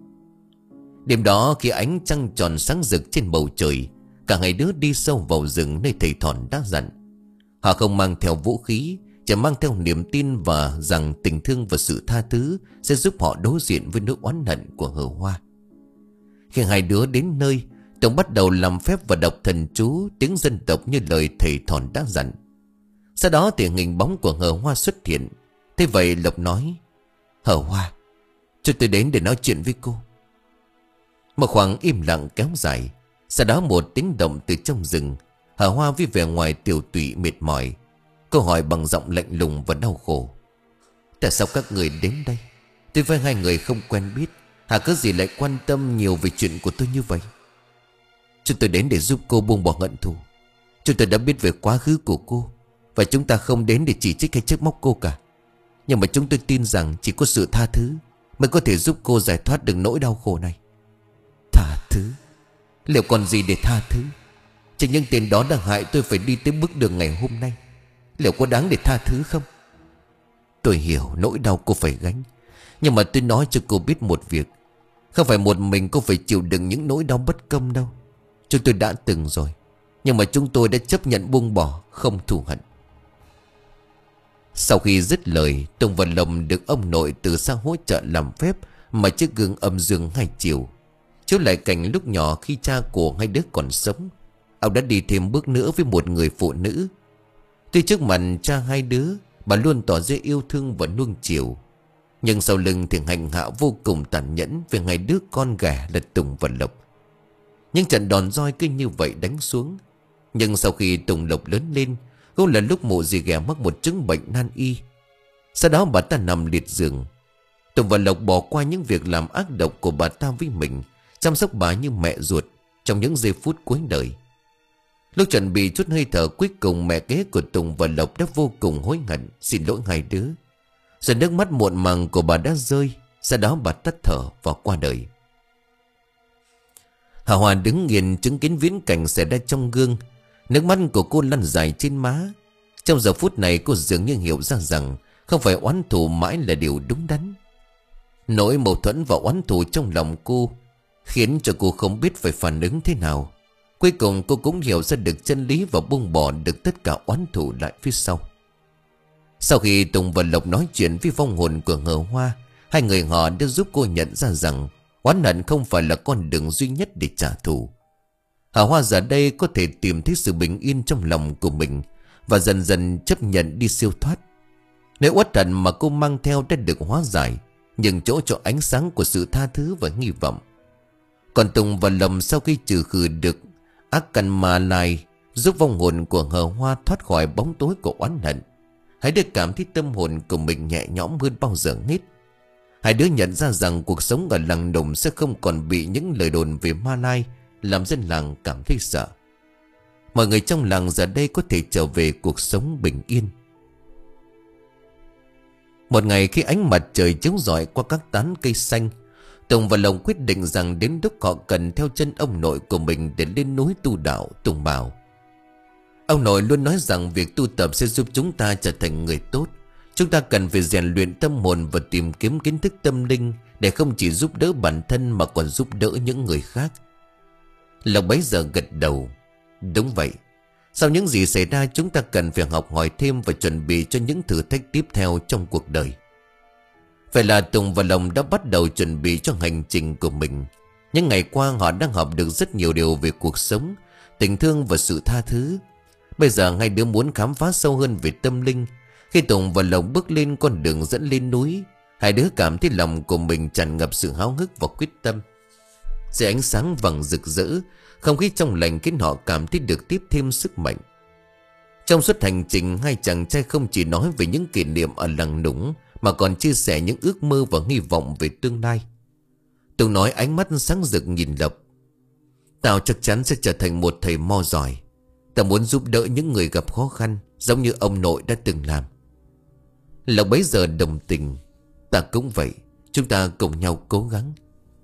Đêm đó khi ánh trăng tròn sáng rực trên bầu trời, cả hai đứa đi sâu vào rừng nơi thầy Thòn đã dặn. Họ không mang theo vũ khí, chỉ mang theo niềm tin và rằng tình thương và sự tha thứ sẽ giúp họ đối diện với nỗi oán hận của Hờ Hoa. Khi hai đứa đến nơi, Tùng bắt đầu làm phép và đọc thần chú tiếng dân tộc như lời thầy Thòn đã dặn. Sau đó thì hình bóng của Hờ Hoa xuất hiện. Thế vậy Lộc nói: Hờ Hoa, cho tôi đến để nói chuyện với cô. Một khoảng im lặng kéo dài. Sau đó một tiếng động từ trong rừng. Hờ Hoa với vẻ ngoài tiểu tụy mệt mỏi. Cô hỏi bằng giọng lạnh lùng và đau khổ: Tại sao các người đến đây? Tôi với hai người không quen biết, hà cớ gì lại quan tâm nhiều về chuyện của tôi như vậy? Chúng tôi đến để giúp cô buông bỏ hận thù. Chúng tôi đã biết về quá khứ của cô, và chúng ta không đến để chỉ trích hay trách móc cô cả. Nhưng mà chúng tôi tin rằng chỉ có sự tha thứ mới có thể giúp cô giải thoát được nỗi đau khổ này. Tha thứ? Liệu còn gì để tha thứ? Chỉ những tên đó đã hại tôi phải đi tới bước đường ngày hôm nay. Liệu có đáng để tha thứ không? Tôi hiểu nỗi đau cô phải gánh, nhưng mà tôi nói cho cô biết một việc. Không phải một mình cô phải chịu đựng những nỗi đau bất công đâu. Chúng tôi đã từng rồi, nhưng mà chúng tôi đã chấp nhận buông bỏ, không thù hận. Sau khi dứt lời, Tùng và Lộc được ông nội từ xa hỗ trợ làm phép mà chiếc gương âm dương hai chiều chiếu lại cảnh lúc nhỏ khi cha của hai đứa còn sống. Ông đã đi thêm bước nữa với một người phụ nữ. Tuy trước mặt cha hai đứa, bà luôn tỏ ra yêu thương và nuông chiều, nhưng sau lưng thì hành hạ vô cùng tàn nhẫn về hai đứa con gà là Tùng và Lộc. Những trận đòn roi cứ như vậy đánh xuống. Nhưng sau khi Tùng Lộc lớn lên, cũng là lúc mụ dì ghẻ mắc một chứng bệnh nan y. Sau đó bà ta nằm liệt giường. Tùng và Lộc bỏ qua những việc làm ác độc của bà ta với mình, chăm sóc bà như mẹ ruột trong những giây phút cuối đời. Lúc chuẩn bị chút hơi thở cuối cùng, mẹ kế của Tùng và Lộc đã vô cùng hối hận, xin lỗi hai đứa. Rồi nước mắt muộn màng của bà đã rơi. Sau đó bà tắt thở và qua đời. Hà Hòa đứng nghiền chứng kiến viễn cảnh xảy ra trong gương. Nước mắt của cô lăn dài trên má. Trong giờ phút này cô dường như hiểu ra rằng không phải oán thù mãi là điều đúng đắn. Nỗi mâu thuẫn và oán thù trong lòng cô khiến cho cô không biết phải phản ứng thế nào. Cuối cùng cô cũng hiểu ra được chân lý và buông bỏ được tất cả oán thù lại phía sau. Sau khi Tùng và Lộc nói chuyện với vong hồn của Hờ Hoa, hai người họ đã giúp cô nhận ra rằng oán hận không phải là con đường duy nhất để trả thù. Hờ Hoa giờ đây có thể tìm thấy sự bình yên trong lòng của mình và dần dần chấp nhận đi siêu thoát. Nếu uất hận mà cô mang theo đã được hóa giải, nhường chỗ cho ánh sáng của sự tha thứ và hy vọng. Còn Tùng và Lộc sau khi trừ khử được ác căn Ma Lai, giúp vong hồn của Hờ Hoa thoát khỏi bóng tối của oán hận, hai đứa cảm thấy tâm hồn của mình nhẹ nhõm hơn bao giờ hết. Hai đứa nhận ra rằng cuộc sống ở làng Nùng sẽ không còn bị những lời đồn về Ma Lai làm dân làng cảm thấy sợ. Mọi người trong làng giờ đây có thể trở về cuộc sống bình yên. Một ngày khi ánh mặt trời chiếu rọi qua các tán cây xanh, Tùng và Lộc quyết định rằng đến lúc họ cần theo chân ông nội của mình để lên núi tu đạo. Tùng bảo: Ông nội luôn nói rằng việc tu tập sẽ giúp chúng ta trở thành người tốt. Chúng ta cần phải rèn luyện tâm hồn và tìm kiếm kiến thức tâm linh để không chỉ giúp đỡ bản thân mà còn giúp đỡ những người khác. Lộc bấy giờ gật đầu: Đúng vậy. Sau những gì xảy ra, chúng ta cần phải học hỏi thêm và chuẩn bị cho những thử thách tiếp theo trong cuộc đời. Vậy là Tùng và Lộc đã bắt đầu chuẩn bị cho hành trình của mình. Những ngày qua họ đang học được rất nhiều điều về cuộc sống, tình thương và sự tha thứ. Bây giờ hai đứa muốn khám phá sâu hơn về tâm linh Khi Tùng và Lộc bước lên con đường dẫn lên núi, hai đứa cảm thấy lòng của mình tràn ngập sự háo hức và quyết tâm. Dưới ánh sáng vàng rực rỡ, không khí trong lành khiến họ cảm thấy được tiếp thêm sức mạnh. Trong suốt hành trình, hai chàng trai không chỉ nói về những kỷ niệm ở làng Nũng, mà còn chia sẻ những ước mơ và hy vọng về tương lai. Tùng nói ánh mắt sáng rực nhìn Lộc: "Tao chắc chắn sẽ trở thành một thầy mo giỏi. Tao muốn giúp đỡ những người gặp khó khăn, giống như ông nội đã từng làm." Lộc bấy giờ đồng tình: "Ta cũng vậy, chúng ta cùng nhau cố gắng."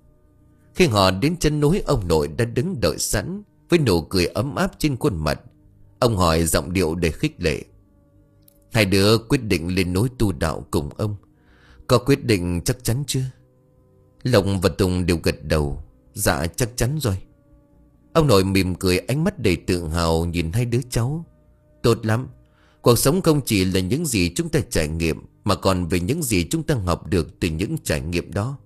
Khi họ đến chân núi, ông nội đã đứng đợi sẵn với nụ cười ấm áp trên khuôn mặt. Ông hỏi giọng điệu đầy khích lệ: "Hai đứa quyết định lên núi tu đạo cùng ông, có quyết định chắc chắn chưa?" Lộc và Tùng đều gật đầu: "Dạ chắc chắn rồi." Ông nội mỉm cười, ánh mắt đầy tự hào nhìn hai đứa cháu: "Tốt lắm. Cuộc sống không chỉ là những gì chúng ta trải nghiệm, mà còn về những gì chúng ta học được từ những trải nghiệm đó."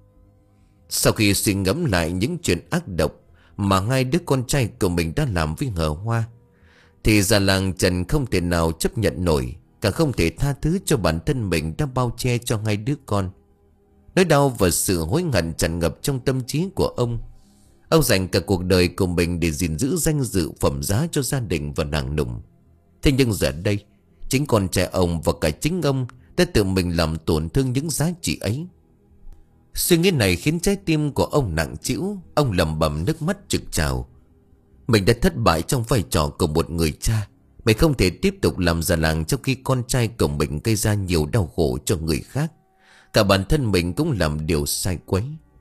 Sau khi suy ngẫm lại những chuyện ác độc mà hai đứa con trai của mình đã làm với Hờ Hoa, thì già làng Trần không thể nào chấp nhận nổi, càng không thể tha thứ cho bản thân mình đã bao che cho hai đứa con. Nỗi đau và sự hối hận tràn ngập trong tâm trí của ông. Ông dành cả cuộc đời của mình để gìn giữ danh dự phẩm giá cho gia đình và làng Nùng. Thế nhưng giờ đây, chính con trai ông và cả chính ông đã tự mình làm tổn thương những giá trị ấy. Suy nghĩ này khiến trái tim của ông nặng trĩu. Ông lẩm bẩm, nước mắt trực trào. Mình đã thất bại trong vai trò của một người cha. Mình không thể tiếp tục làm già làng trong khi con trai của mình gây ra nhiều đau khổ cho người khác. Cả bản thân mình cũng làm điều sai quấy.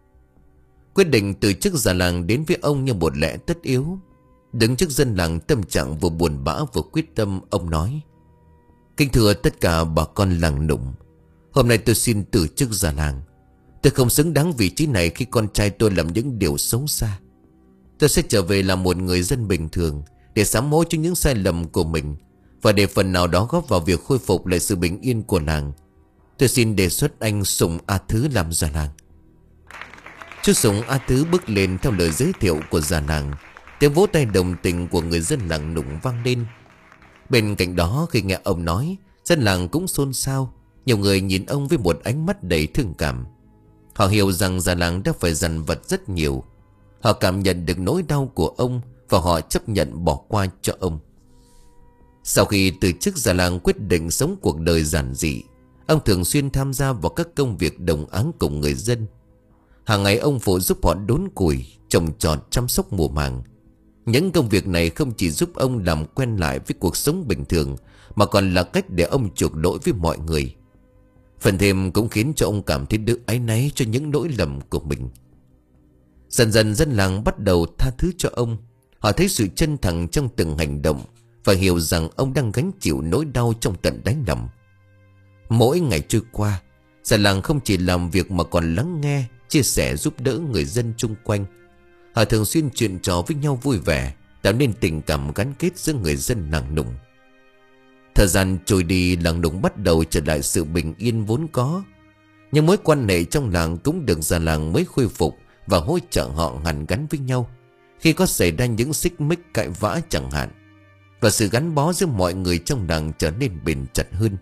Quyết định từ chức già làng đến với ông như một lẽ tất yếu. Đứng trước dân làng, tâm trạng vừa buồn bã vừa quyết tâm, ông nói: "Kính thưa tất cả bà con làng Nùng, hôm nay tôi xin từ chức già làng. Tôi không xứng đáng vị trí này khi con trai tôi làm những điều xấu xa. Tôi sẽ trở về làm một người dân bình thường để sám hối cho những sai lầm của mình, và để phần nào đó góp vào việc khôi phục lại sự bình yên của làng. Tôi xin đề xuất anh Sùng A Thứ làm già làng." Chú Sùng A Thứ bước lên theo lời giới thiệu của già làng. Tiếng vỗ tay đồng tình của người dân làng Nùng vang lên. Bên cạnh đó, khi nghe ông nói, dân làng cũng xôn xao. Nhiều người nhìn ông với một ánh mắt đầy thương cảm. Họ hiểu rằng già làng đã phải dằn vặt rất nhiều. Họ cảm nhận được nỗi đau của ông, và họ chấp nhận bỏ qua cho ông. Sau khi từ chức, già làng quyết định sống cuộc đời giản dị. Ông thường xuyên tham gia vào các công việc đồng áng cùng người dân. Hàng ngày ông phụ giúp họ đốn củi, trồng trọt, chăm sóc mùa màng. Những công việc này không chỉ giúp ông làm quen lại với cuộc sống bình thường, mà còn là cách để ông chuộc lỗi với mọi người. Phần thêm cũng khiến cho ông cảm thấy đỡ áy náy cho những lỗi lầm của mình. Dần dần dân làng bắt đầu tha thứ cho ông. Họ thấy sự chân thành trong từng hành động, và hiểu rằng ông đang gánh chịu nỗi đau trong tận đáy lòng. Mỗi ngày trôi qua, già làng không chỉ làm việc mà còn lắng nghe, chia sẻ, giúp đỡ người dân chung quanh. Họ thường xuyên chuyện trò với nhau vui vẻ, tạo nên tình cảm gắn kết giữa người dân làng Nùng. Thời gian trôi đi, làng Nùng bắt đầu trở lại sự bình yên vốn có. Nhưng mối quan hệ trong làng cũng được già làng mới khôi phục và hỗ trợ họ hàn gắn với nhau khi có xảy ra những xích mích cãi vã chẳng hạn. Và sự gắn bó giữa mọi người trong làng trở nên bền chặt hơn.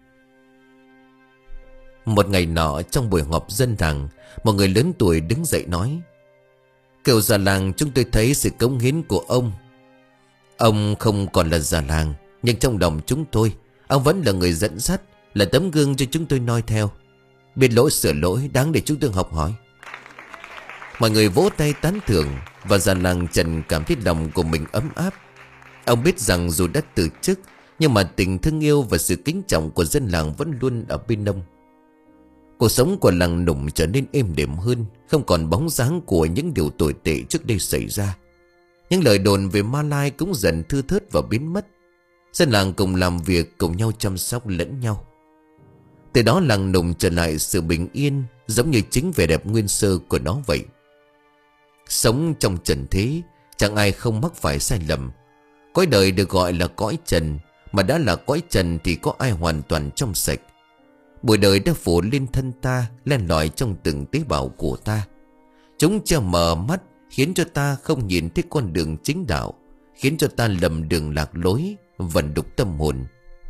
Một ngày nọ, trong buổi họp dân làng, một người lớn tuổi đứng dậy nói: "Cựu già làng, chúng tôi thấy sự cống hiến của ông. Ông không còn là già làng, nhưng trong lòng chúng tôi, ông vẫn là người dẫn dắt, là tấm gương cho chúng tôi noi theo. Biết lỗi sửa lỗi, đáng để chúng tôi học hỏi." Mọi người vỗ tay tán thưởng, và già làng Trần cảm thấy lòng của mình ấm áp. Ông biết rằng dù đã từ chức, nhưng mà tình thương yêu và sự kính trọng của dân làng vẫn luôn ở bên ông. Cuộc sống của làng Nùng trở nên êm đềm hơn, không còn bóng dáng của những điều tồi tệ trước đây xảy ra. Những lời đồn về ma lai cũng dần thưa thớt và biến mất. Dân làng cùng làm việc, cùng nhau chăm sóc lẫn nhau. Từ đó làng Nùng trở lại sự bình yên, giống như chính vẻ đẹp nguyên sơ của nó vậy. Sống trong trần thế, chẳng ai không mắc phải sai lầm. Cõi đời được gọi là cõi trần, mà đã là cõi trần thì có ai hoàn toàn trong sạch. Bụi đời đã phủ lên thân ta, len lỏi trong từng tế bào của ta. Chúng che mờ mắt, khiến cho ta không nhìn thấy con đường chính đạo, khiến cho ta lầm đường lạc lối, vần đục tâm hồn.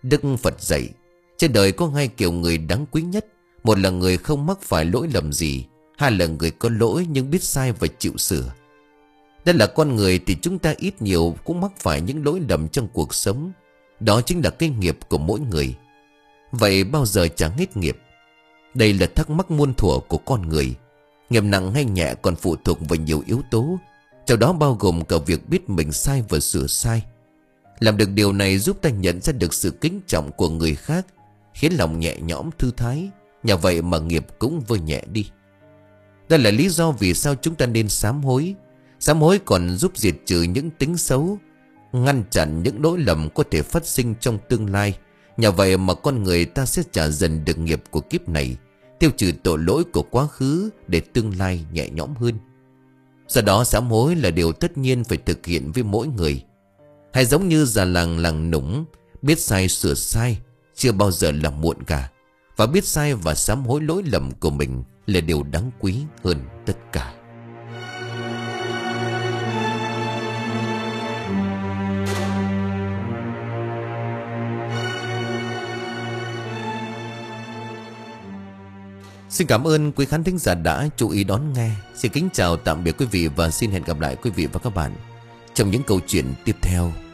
Đức Phật dạy, trên đời có hai kiểu người đáng quý nhất. Một là người không mắc phải lỗi lầm gì, hai là người có lỗi nhưng biết sai và chịu sửa. Đây là con người thì chúng ta ít nhiều cũng mắc phải những lỗi lầm trong cuộc sống. Đó chính là cái nghiệp của mỗi người. Vậy bao giờ trả hết nghiệp? Đây là thắc mắc muôn thuở của con người. Nghiệp nặng hay nhẹ còn phụ thuộc vào nhiều yếu tố, trong đó bao gồm cả việc biết mình sai và sửa sai. Làm được điều này giúp ta nhận ra được sự kính trọng của người khác, khiến lòng nhẹ nhõm thư thái. Nhờ vậy mà nghiệp cũng vơi nhẹ đi. Đây là lý do vì sao chúng ta nên sám hối. Sám hối còn giúp diệt trừ những tính xấu, ngăn chặn những lỗi lầm có thể phát sinh trong tương lai. Nhờ vậy mà con người ta sẽ trả dần được nghiệp của kiếp này, tiêu trừ tội lỗi của quá khứ để tương lai nhẹ nhõm hơn. Do đó sám hối là điều tất nhiên phải thực hiện với mỗi người. Hay giống như già làng làng Nũng, biết sai sửa sai chưa bao giờ là muộn cả. Và biết sai và sám hối lỗi lầm của mình là điều đáng quý hơn tất cả. Xin cảm ơn quý khán thính giả đã chú ý đón nghe. Xin kính chào tạm biệt quý vị và xin hẹn gặp lại quý vị và các bạn trong những câu chuyện tiếp theo.